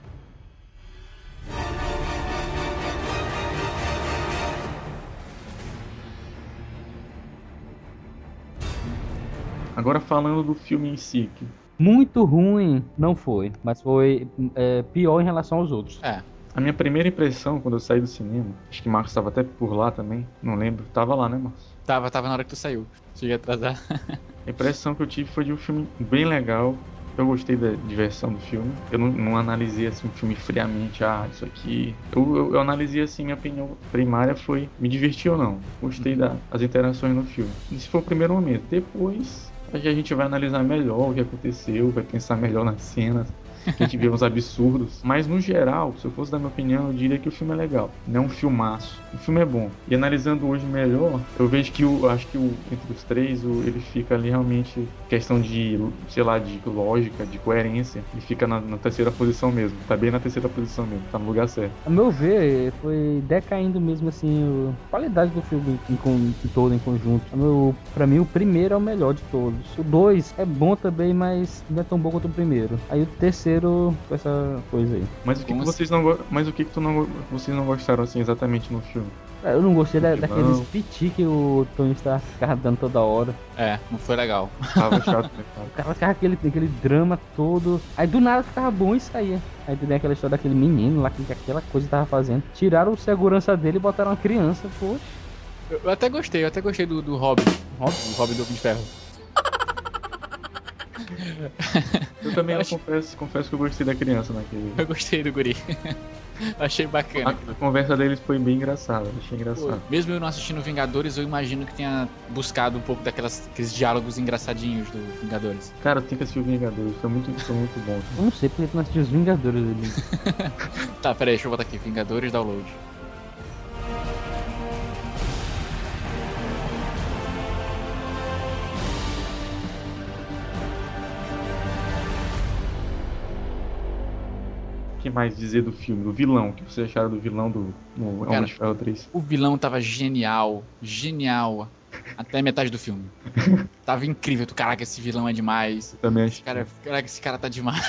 Agora falando do filme em si. Muito ruim não foi, mas foi pior em relação aos outros. A minha primeira impressão quando eu saí do cinema, acho que Marcos estava até por lá também, não lembro. Tava lá, né, Marcos? Tava na hora que tu saiu. Cheguei a atrasar. A impressão que eu tive foi de um filme bem legal. Eu gostei da diversão do filme. Eu não analisei assim um filme friamente, isso aqui. Eu analisei assim, minha opinião primária foi me divertir ou não. Gostei das interações no filme. Esse foi o primeiro momento. Depois a gente vai analisar melhor o que aconteceu, vai pensar melhor nas cenas. A gente vê uns absurdos. Mas no geral, se eu fosse dar minha opinião, eu diria que o filme é legal. Não é um filmaço. O filme é bom. E analisando hoje melhor, eu vejo que entre os três, ele fica ali realmente questão de, sei lá, de lógica, de coerência. Ele fica na terceira posição mesmo. Tá bem na terceira posição mesmo. Tá no lugar certo. A meu ver, foi decaindo mesmo assim a qualidade do filme todo em conjunto. Pra mim, o primeiro é o melhor de todos. O 2 é bom também, mas não é tão bom quanto o primeiro. Aí o terceiro com essa coisa aí. Mas o que vocês não gostaram assim exatamente no filme? Eu não gostei daqueles piti que o Tony Stark ficava dando toda hora. Não foi legal. Tava chato, né, cara? O cara ficava aquele drama todo. Aí do nada ficava bom e saía. Aí tem aquela história daquele menino lá que aquela coisa tava fazendo. Tiraram o segurança dele e botaram uma criança, poxa. Eu até gostei do Robin. O Robin do Homem de Ferro. Eu também confesso que eu gostei da criança naquele. Eu gostei do guri. Achei bacana. A conversa deles foi bem engraçada, achei engraçado. Mesmo eu não assistindo Vingadores, eu imagino que tenha buscado um pouco daqueles diálogos engraçadinhos do Vingadores. Cara, tem que assistir o Vingadores, foi muito bom. Eu não sei porque tu não assistiu os Vingadores ali. Tá, peraí, deixa eu botar aqui. Vingadores Download. O que mais dizer do filme? Do vilão? O que vocês acharam do vilão do Homem de Ferro 3? O vilão tava genial. Até metade do filme. Tava incrível. Caraca, esse vilão é demais. Eu também achei. Caraca, esse cara tá demais.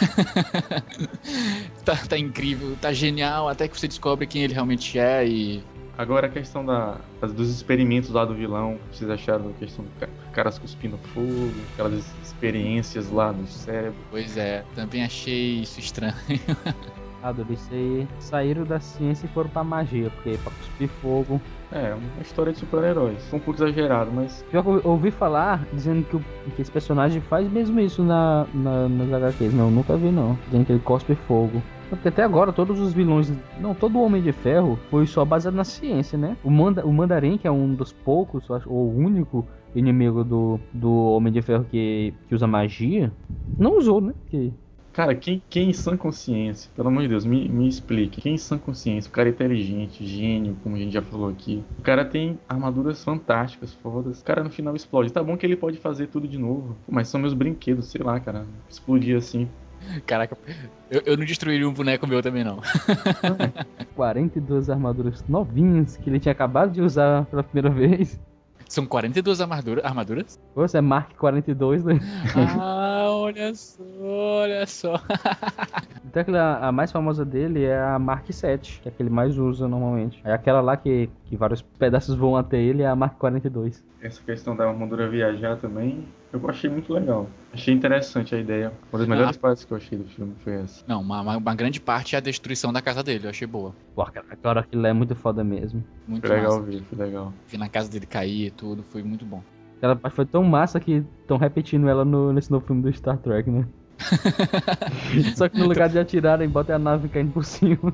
tá incrível, tá genial. Até que você descobre quem ele realmente é e... Agora a questão dos experimentos lá do vilão. O que vocês acharam da questão do caras cuspindo fogo? Aquelas experiências lá do cérebro? Pois é, também achei isso estranho. Eles saíram da ciência e foram pra magia, porque pra cuspir fogo. É, uma história de super-heróis. Um pouco exagerado, mas... Pior que eu ouvi falar, dizendo que esse personagem faz mesmo isso nas HQs. Não, nunca vi não. Dizendo que ele cospe fogo. Porque até agora todos os vilões... Não, todo o Homem de Ferro foi só baseado na ciência, né? O Mandarim, que é um dos poucos, ou o único inimigo do Homem de Ferro que usa magia, não usou, né? Cara, quem em sã consciência, pelo amor de Deus, me explique. Quem em sã consciência, o cara é inteligente, gênio, como a gente já falou aqui. O cara tem armaduras fantásticas, fodas. O cara no final explode. Tá bom que ele pode fazer tudo de novo. Pô, mas são meus brinquedos, sei lá, cara. Explodir assim. Caraca, eu não destruiria um boneco meu também, não. 42 armaduras novinhas que ele tinha acabado de usar pela primeira vez. São 42 armaduras? Você é Mark 42, né? Ah, olha só. Então a mais famosa dele é a Mark 7, que é a que ele mais usa normalmente. É aquela lá que vários pedaços voam até ele, é a Mark 42. Essa questão da armadura viajar também, eu achei muito legal. Achei interessante a ideia. Uma das melhores partes que eu achei do filme foi essa. Não, uma grande parte é a destruição da casa dele, eu achei boa. Pô, cara, aquilo é muito foda mesmo. Muito Foi legal massa. ver, foi legal. Vi na casa dele cair e tudo, foi muito bom. Aquela parte foi tão massa que estão repetindo ela nesse novo filme do Star Trek, né? Só que no lugar de atirarem, botam a nave caindo por cima.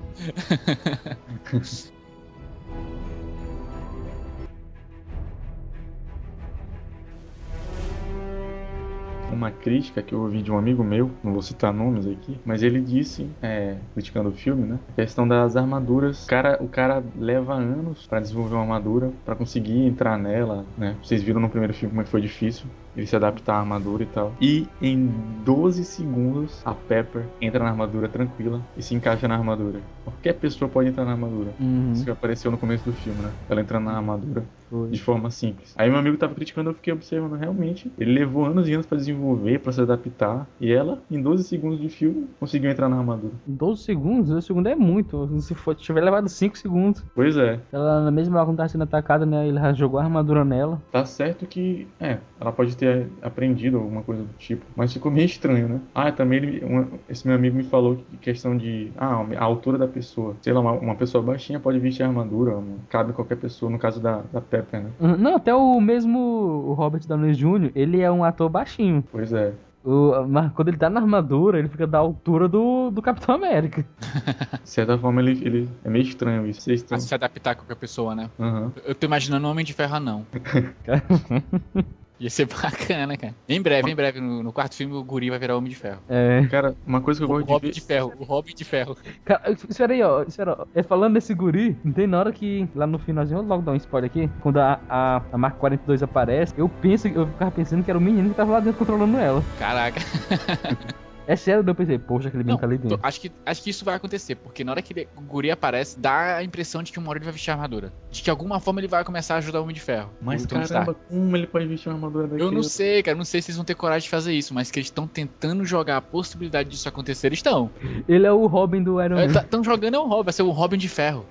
Uma crítica que eu ouvi de um amigo meu, não vou citar nomes aqui, mas ele disse, criticando o filme, né? A questão das armaduras. O cara leva anos pra desenvolver uma armadura, pra conseguir entrar nela, né? Vocês viram no primeiro filme como é que foi difícil ele se adaptar à armadura e tal. E em 12 segundos, a Pepper entra na armadura tranquila e se encaixa na armadura. Qualquer pessoa pode entrar na armadura. Isso que apareceu no começo do filme, né? Ela entrando na armadura de forma simples. Aí meu amigo tava criticando, eu fiquei observando, realmente, ele levou anos e anos pra desenvolver, pra se adaptar, e ela, em 12 segundos de filme, conseguiu entrar na armadura. 12 segundos? 12 segundos é muito. Se tiver levado 5 segundos. Pois é. Ela, na mesma hora quando tá sendo atacada, né? Ele já jogou a armadura nela. Tá certo que, ela pode ter aprendido alguma coisa do tipo, mas ficou meio estranho, né? Também esse meu amigo me falou que questão de, a altura da pessoa. Sei lá, uma pessoa baixinha pode vestir a armadura, cabe qualquer pessoa, no caso da Pepper, né? Não, até o Robert Downey Jr., ele é um ator baixinho. Pois é. Mas quando ele tá na armadura, ele fica da altura do Capitão América. De certa forma, ele é meio estranho isso. A se adaptar com qualquer pessoa, né? Uhum. Eu tô imaginando um Homem de Ferro não. Ia ser bacana, cara. Em breve, no quarto filme, o Guri vai virar Homem de Ferro. Cara, uma coisa que eu gosto de ver... O Robin de Ferro. Cara, espera aí, ó. Falando nesse Guri, não tem na hora que, lá no finalzinho, logo dar um spoiler aqui, quando a Mark 42 aparece, eu ficava pensando que era o menino que tava lá dentro controlando ela. Caraca. É sério, eu pensei, poxa, aquele menino tá ali dentro. Acho que isso vai acontecer, porque na hora que o Guri aparece, dá a impressão de que uma hora ele vai vestir a armadura. De que de alguma forma ele vai começar a ajudar o Homem de Ferro. Mas caramba, como ele pode vestir uma armadura daquele? Eu não sei, cara, não sei se eles vão ter coragem de fazer isso, mas que eles estão tentando jogar a possibilidade disso acontecer, eles estão. Ele é o Robin do Iron Man. Estão jogando o Robin, vai ser o Robin de Ferro.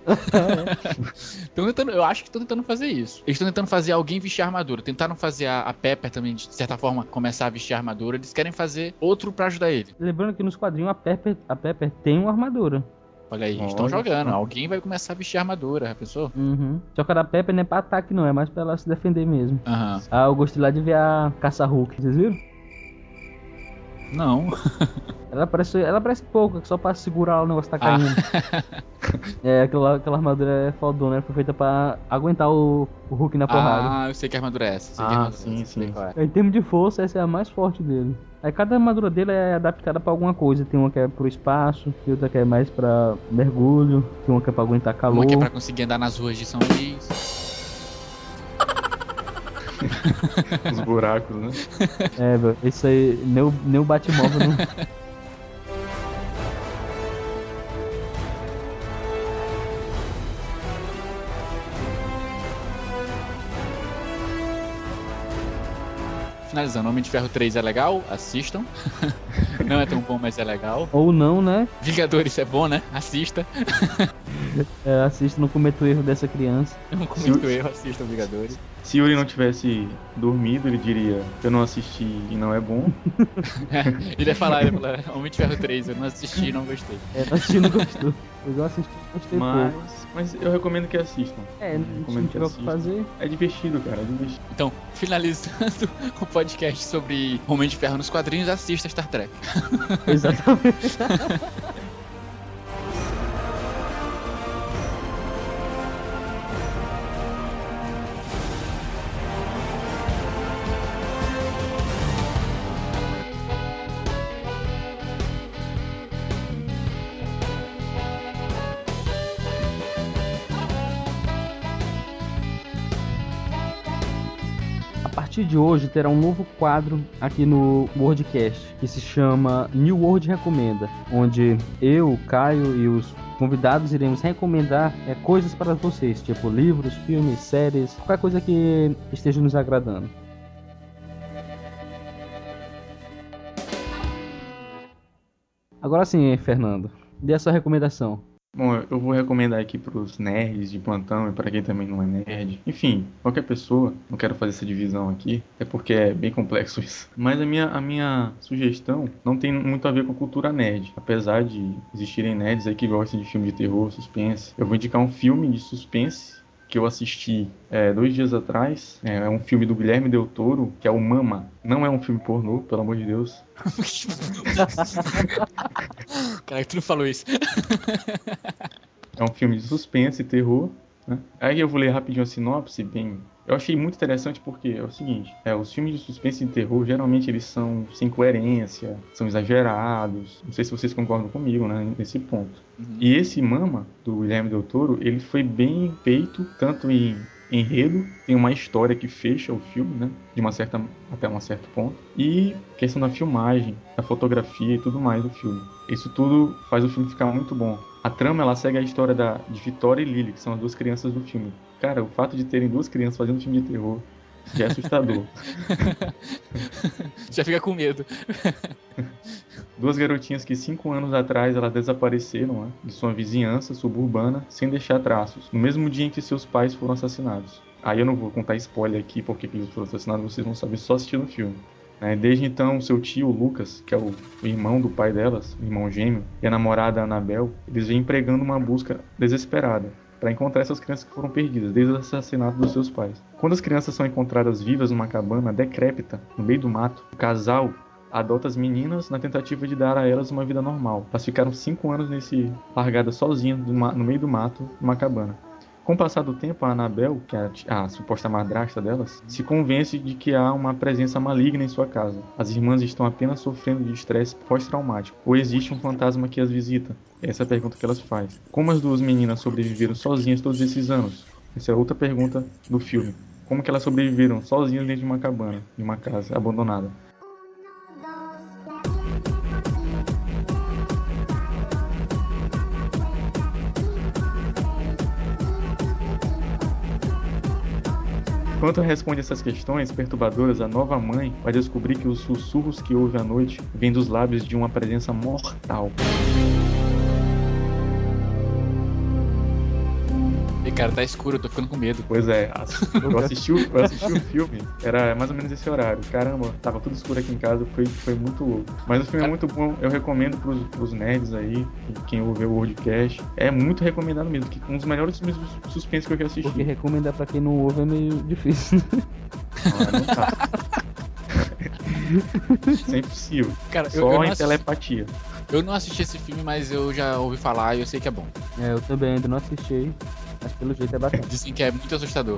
Eu acho que estão tentando fazer isso. Eles estão tentando fazer alguém vestir a armadura. Tentaram fazer a Pepper também, de certa forma, começar a vestir a armadura. Eles querem fazer outro pra ajudar ele. Lembrando que nos quadrinhos a Pepper tem uma armadura. Olha aí, estão jogando. Alguém vai começar a vestir a armadura, já pensou? Só que a da Pepper não é pra ataque, não. É mais pra ela se defender mesmo. Eu gostei lá de ver a Caça-Hulk. Vocês viram? Não. Ela parece pouco, só pra segurar o negócio que tá caindo. Aquela armadura é fodona, foi feita pra aguentar o Hulk na porrada. Eu sei que a armadura é essa. Sim. Em termos de força, essa é a mais forte dele. Aí cada armadura dele é adaptada pra alguma coisa. Tem uma que é pro espaço, tem outra que é mais pra mergulho, tem uma que é pra aguentar calor. Uma que é pra conseguir andar nas ruas de São Luís. Os buracos, né? Velho, isso aí, nem o Batmóvel não... Finalizando, Homem de Ferro 3 é legal, assistam. Não é tão bom, mas é legal. Ou não, né? Vingadores é bom, né? Assista. Assista, não cometa o erro dessa criança. Não cometa o erro, assista Vingadores. Se Yuri não tivesse dormido, ele diria: eu não assisti e não é bom. Ele ia falar, Homem de Ferro 3, eu não assisti e não gostei. Não assisti e não gostou. Eu assisti e gostei pouco. Mas eu recomendo que assistam. Se não tiver o que fazer. É divertido, cara, é divertido. Então, finalizando o podcast sobre Homem de Ferro nos quadrinhos, assista Star Trek. Exatamente. partir de hoje terá um novo quadro aqui no WordCast, que se chama New World Recomenda, onde eu, o Caio e os convidados iremos recomendar coisas para vocês, tipo livros, filmes, séries, qualquer coisa que esteja nos agradando. Agora sim, Fernando, dê a sua recomendação. Bom, eu vou recomendar aqui para os nerds de plantão e para quem também não é nerd. Enfim, qualquer pessoa, não quero fazer essa divisão aqui, é porque é bem complexo isso. Mas a minha sugestão não tem muito a ver com cultura nerd. Apesar de existirem nerds aí que gostam de filme de terror, suspense. Eu vou indicar um filme de suspense que eu assisti 2 dias atrás. É um filme do Guilherme Del Toro, que é o Mama. Não é um filme pornô, pelo amor de Deus. Cara, tu não falou isso. É um filme de suspense e terror, né? Aí eu vou ler rapidinho a sinopse, bem... Eu achei muito interessante porque é o seguinte, os filmes de suspense e terror, geralmente eles são sem coerência, são exagerados. Não sei se vocês concordam comigo, né, nesse ponto. Uhum. E esse Mama, do Guilherme Del Toro, ele foi bem feito, tanto em enredo, tem uma história que fecha o filme, né, até um certo ponto, e questão da filmagem, da fotografia e tudo mais do filme. Isso tudo faz o filme ficar muito bom. A trama, ela segue a história de Vitória e Lily, que são as 2 crianças do filme. Cara, o fato de terem 2 crianças fazendo filme de terror já é assustador. Já fica com medo. 2 garotinhas que 5 anos atrás elas desapareceram, né, de sua vizinhança suburbana sem deixar traços, no mesmo dia em que seus pais foram assassinados. Aí eu não vou contar spoiler aqui porque eles foram assassinados, vocês vão saber só assistindo o filme. Desde então, seu tio Lucas, que é o irmão do pai delas, o irmão gêmeo, e a namorada Annabelle, eles vêm empregando uma busca desesperada para encontrar essas crianças que foram perdidas desde o assassinato dos seus pais. Quando as crianças são encontradas vivas numa cabana decrépita, no meio do mato, o casal adota as meninas na tentativa de dar a elas uma vida normal. Elas ficaram 5 anos largadas sozinhas no meio do mato, numa cabana. Com o passar do tempo, a Annabelle, que é a suposta madrasta delas, se convence de que há uma presença maligna em sua casa. As irmãs estão apenas sofrendo de estresse pós-traumático, ou existe um fantasma que as visita? Essa é a pergunta que elas fazem. Como as 2 meninas sobreviveram sozinhas todos esses anos? Essa é outra pergunta do filme. Como que elas sobreviveram sozinhas dentro de uma cabana, de uma casa abandonada? Enquanto responde essas questões perturbadoras, a nova mãe vai descobrir que os sussurros que ouve à noite vêm dos lábios de uma presença mortal. E cara, tá escuro, eu tô ficando com medo. Pois é, eu assisti o filme, era mais ou menos esse horário. Caramba, tava tudo escuro aqui em casa, foi muito louco. Mas o filme é muito bom, eu recomendo pros nerds aí, quem ouve o Wordcast. É muito recomendado mesmo, que um dos melhores filmes de suspense que eu já assisti. Porque recomendar pra quem não ouve é meio difícil. Não tá. Isso é impossível. Cara, só em telepatia. Eu não assisti esse filme, mas eu já ouvi falar e eu sei que é bom. Eu também ainda não assisti, mas pelo jeito é bacana. Dizem que é muito assustador.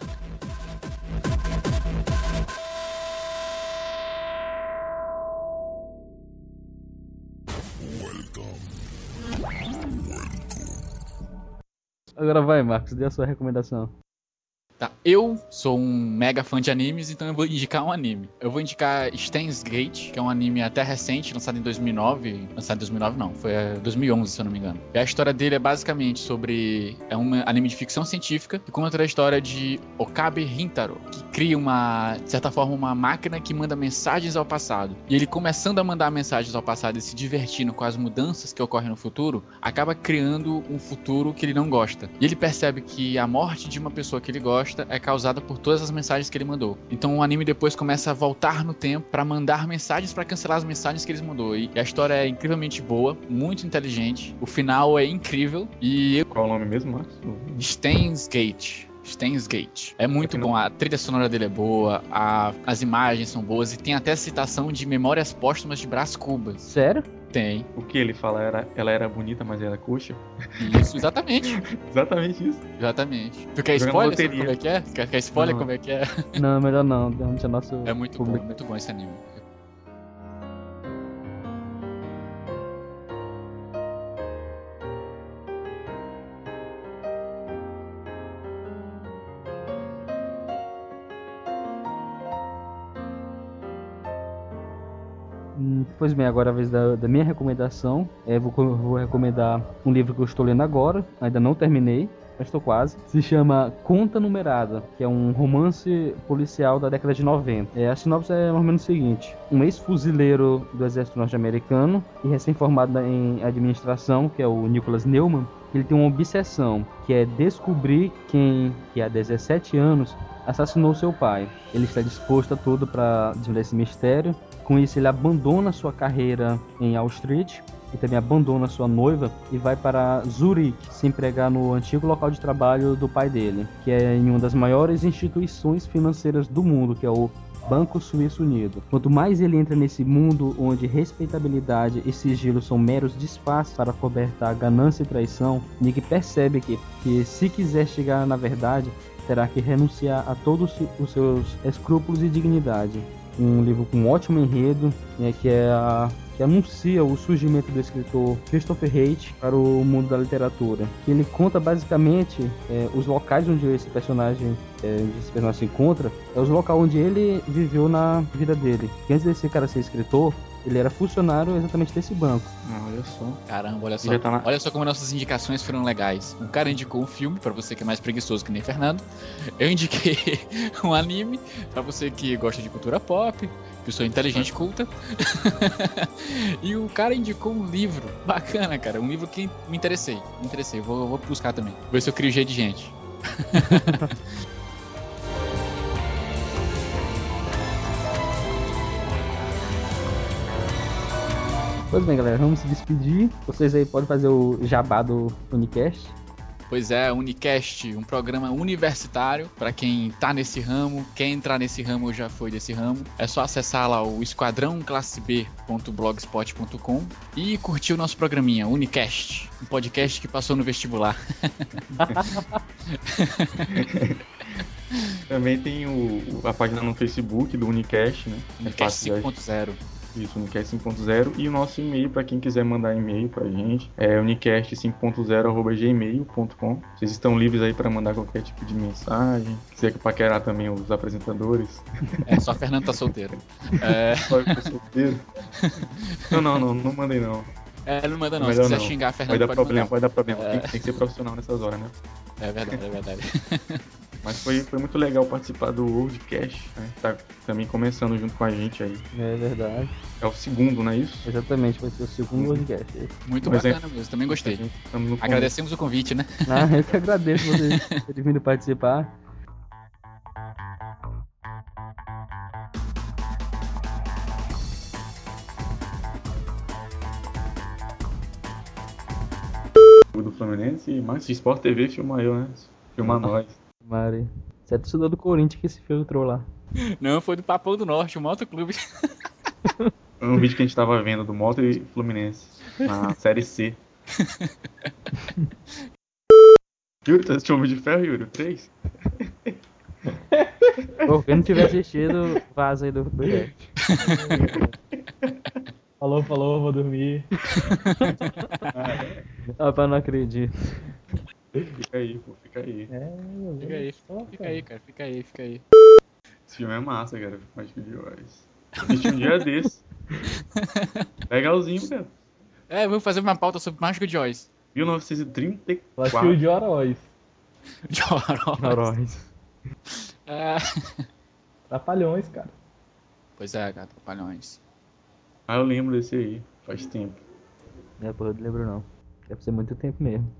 Agora vai, Marcos, dê a sua recomendação. Tá, eu sou um mega fã de animes, então eu vou indicar um anime. Eu vou indicar Steins Gate, que é um anime até recente, lançado em 2009. Lançado em 2009 não, foi 2011, se eu não me engano. E a história dele é basicamente sobre... É um anime de ficção científica que conta a história de Okabe Rintaro, que cria de certa forma, uma máquina que manda mensagens ao passado. E ele, começando a mandar mensagens ao passado e se divertindo com as mudanças que ocorrem no futuro, acaba criando um futuro que ele não gosta. E ele percebe que a morte de uma pessoa que ele gosta é causada por todas as mensagens que ele mandou. Então o anime depois começa a voltar no tempo pra mandar mensagens pra cancelar as mensagens que ele mandou. E a história é incrivelmente boa, muito inteligente. O final é incrível e... Qual é o nome mesmo, Marcos? Steins Gate. Steins Gate. É muito bom, a trilha sonora dele é boa, as imagens são boas e tem até citação de Memórias Póstumas de Brás Cubas. Sério? Tem. O que ele fala? Ela era bonita, mas era coxa? Isso, exatamente. Exatamente isso. Exatamente. Tu quer Jogando spoiler loteria. sobre como é que é? Quer spoiler Não. como é que é? Não, melhor não, deixa nosso É muito público. muito bom esse anime. Pois bem, agora é a vez da minha recomendação. Vou recomendar um livro que eu estou lendo agora, ainda não terminei, mas estou quase. Se chama Conta Numerada, que é um romance policial da década de 90. A sinopse é mais ou menos o seguinte: um ex-fuzileiro do exército norte-americano e recém-formado em administração, que é o Nicholas Neumann, ele tem uma obsessão, que é descobrir quem, que há 17 anos, assassinou seu pai. Ele está disposto a tudo para desvendar esse mistério. Com isso, ele abandona sua carreira em Wall Street e também abandona sua noiva e vai para Zurique se empregar no antigo local de trabalho do pai dele, que é em uma das maiores instituições financeiras do mundo, que é o Banco Suíço Unido. Quanto mais ele entra nesse mundo onde respeitabilidade e sigilo são meros disfarces para cobertar ganância e traição, Nick percebe que se quiser chegar na verdade, terá que renunciar a todos os seus escrúpulos e dignidade. Um livro com um ótimo enredo, que anuncia o surgimento do escritor Christopher Haight para o mundo da literatura. Que ele conta basicamente os locais onde esse personagem se encontra, é os locais onde ele viveu na vida dele. E antes desse cara ser escritor, ele era funcionário exatamente desse banco. Olha só. Caramba, olha só. Olha só como nossas indicações foram legais. Um cara indicou um filme, pra você que é mais preguiçoso que nem Fernando. Eu indiquei um anime, pra você que gosta de cultura pop, pessoa inteligente e culta. E o cara indicou um livro. Bacana, cara. Um livro que me interessei. Vou buscar também. Vou ver se eu crio jeito de gente. Pois bem, galera, vamos se despedir. Vocês aí podem fazer o jabá do Unicast. Pois é, Unicast, um programa universitário para quem tá nesse ramo, quer entrar nesse ramo ou já foi desse ramo. É só acessar lá o esquadrãoclasseb.blogspot.com e curtir o nosso programinha, Unicast, um podcast que passou no vestibular. Também tem a página no Facebook do Unicast, né? Unicast 5.0. Isso, Unicast 5.0, e o nosso e-mail para quem quiser mandar e-mail pra gente é unicast5.0@gmail.com. Vocês estão livres aí para mandar qualquer tipo de mensagem, quiser paquerar também os apresentadores. Só Fernando tá solteiro. Só eu tô solteiro. Não mandei não. Não manda não, se quiser xingar Fernando vai dar problema. Tem que ser profissional nessas horas, né? É verdade. Mas foi muito legal participar do Worldcast, né? Tá também começando junto com a gente aí. É verdade. É o segundo, não é isso? Exatamente, vai ser o segundo Worldcast. Muito bacana mesmo, também gostei. Agradecemos o convite, né? Eu que agradeço vocês terem vindo participar. Do Fluminense, mas Sport TV filma eu, né? Filma nós. Mari, você é torcedor do Corinthians que se filtrou lá. Não, foi do Papão do Norte, o motoclube. Um vídeo que a gente tava vendo do Moto e Fluminense, na Série C. Yuri, tá assistindo o Homem de Ferro, Yuri? 3? Pô, quem não tiver assistido, vaza aí do resto. Falou, vou dormir. Rapaz, não acredito. Fica aí, pô, fica aí. Fica aí. Esse filme é massa, cara. Mágico de Oz. Assisti um dia desse. Legalzinho, cara. Vamos fazer uma pauta sobre Mágico de Oz. 1934. Acho que o de Oroz. Oroz. Trapalhões, cara. Pois é, cara, Trapalhões. Eu lembro desse aí, faz tempo. Pô, eu não lembro não. Deve ser muito tempo mesmo.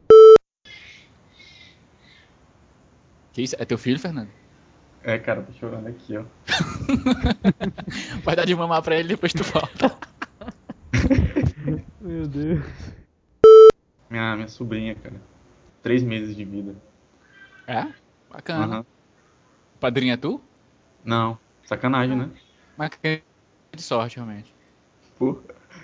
Que isso? É teu filho, Fernando? Cara, tô chorando aqui, ó. Vai dar de mamar pra ele e depois tu volta. Meu Deus. Minha sobrinha, cara. 3 meses de vida. Bacana. Uhum. Padrinho é tu? Não, sacanagem, né? Mas que de sorte, realmente. Pô.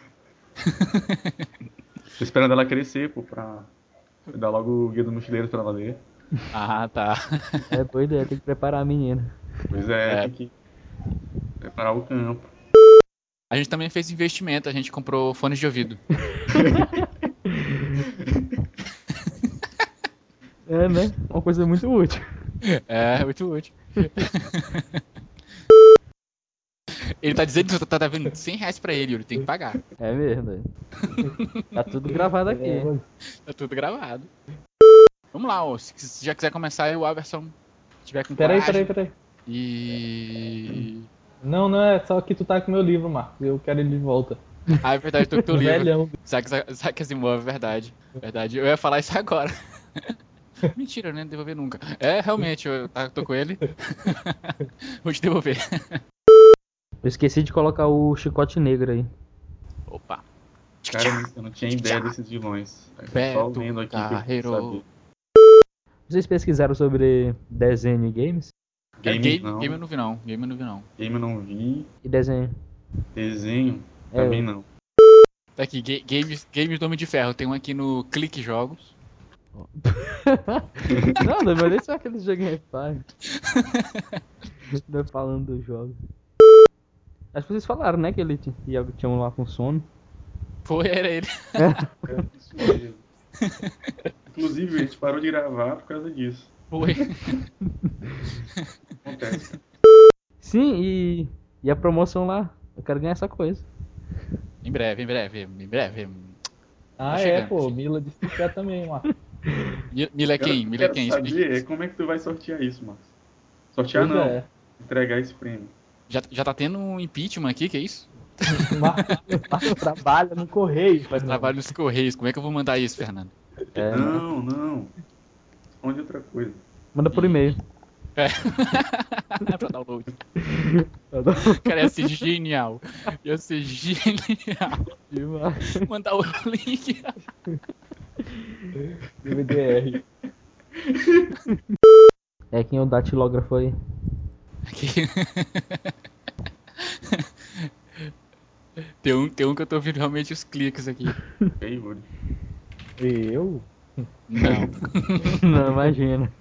Tô esperando ela crescer, pô, pra dar logo o Guia do Mochileiro pra ela ler. Tá. Boa ideia, tem que preparar a menina. Pois tem que preparar o campo. A gente também fez investimento, a gente comprou fones de ouvido. Né? Uma coisa muito útil. Muito útil. Ele tá dizendo que tu tá devendo R$100 pra ele, Yuri. Tem que pagar. É mesmo, velho. Tá tudo gravado aqui. Tá tudo gravado. Vamos lá, ó. Se já quiser começar aí, o Averson tiver com Peraí. E... Não, é só que tu tá com meu livro, Marcos. Eu quero ele de volta. Ah, é verdade, tô com teu livro. Velhão. Isaac Asimov, é verdade. Verdade. Eu ia falar isso agora. Mentira, né? Não devolver nunca. É, realmente, eu tô com ele. Vou te devolver. Eu esqueci de colocar o chicote negro aí. Opa. Cara, eu não tinha ideia desses vilões. Só Beto vendo aqui que eu Carreiro. sabia. Vocês pesquisaram sobre desenho e games? Game não. Game eu não vi, não. Game eu não vi. E desenho? Desenho, É, também não. Tá aqui, games do Homem de Ferro. Tem um aqui no Clique Jogos. Não mas nem aquele joguinho aí, pai. Não falando dos jogos. Acho que vocês falaram, né, que ele tinha um lá com sono. Foi, era ele. É isso mesmo. Inclusive, a gente parou de gravar por causa disso. Foi. Acontece. Sim, e a promoção lá. Eu quero ganhar essa coisa. Em breve. Ah, Tá é, chegando. pô. Mila disse que quer também, Marcos. Mila é quem? Eu Mila é quero quem? saber como é que tu vai sortear isso, Marcos. Sortear Pois não. é. Entregar esse prêmio. Já tá tendo um impeachment aqui, que é isso? Marcos trabalha no correio. Faz trabalho nos Correios. Como é que eu vou mandar isso, Fernando? É, Não. Responde outra coisa. manda por e-mail. Pra download. Cara, ia ser genial. Demais. Mandar o link. MDR. É quem é o datilógrafo aí. Aqui. Tem um que eu tô ouvindo realmente os cliques aqui. Ei, Yuri. Eu? Não. Não, imagina.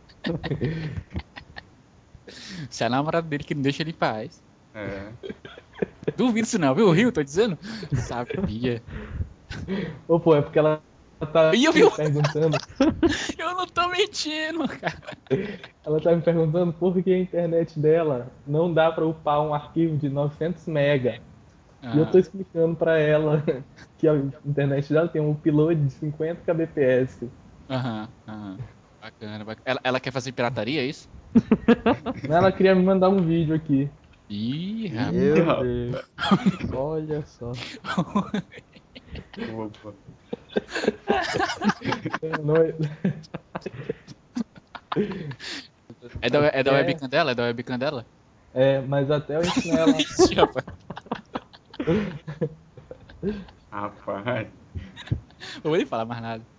Se é a namorada dele que não deixa ele em paz. É. Duvido isso não, viu? Rio, tô dizendo. Sabia. Ô, pô, é porque ela tá Ih, eu vi me o- perguntando. Eu não tô mentindo, cara. Ela tá me perguntando por que a internet dela não dá pra upar um arquivo de 900 mega. E eu tô explicando pra ela que a internet dela tem um upload de 50 kbps. Aham. Bacana. Ela quer fazer pirataria, é isso? Ela queria me mandar um vídeo aqui. Ih, rapaz. Meu Deus. Olha só. Opa. Não é- É da webcam dela? É da webcam dela? É, mas até eu ensinar ela. Ixi, rapaz. Rapaz. Não vou nem falar mais nada.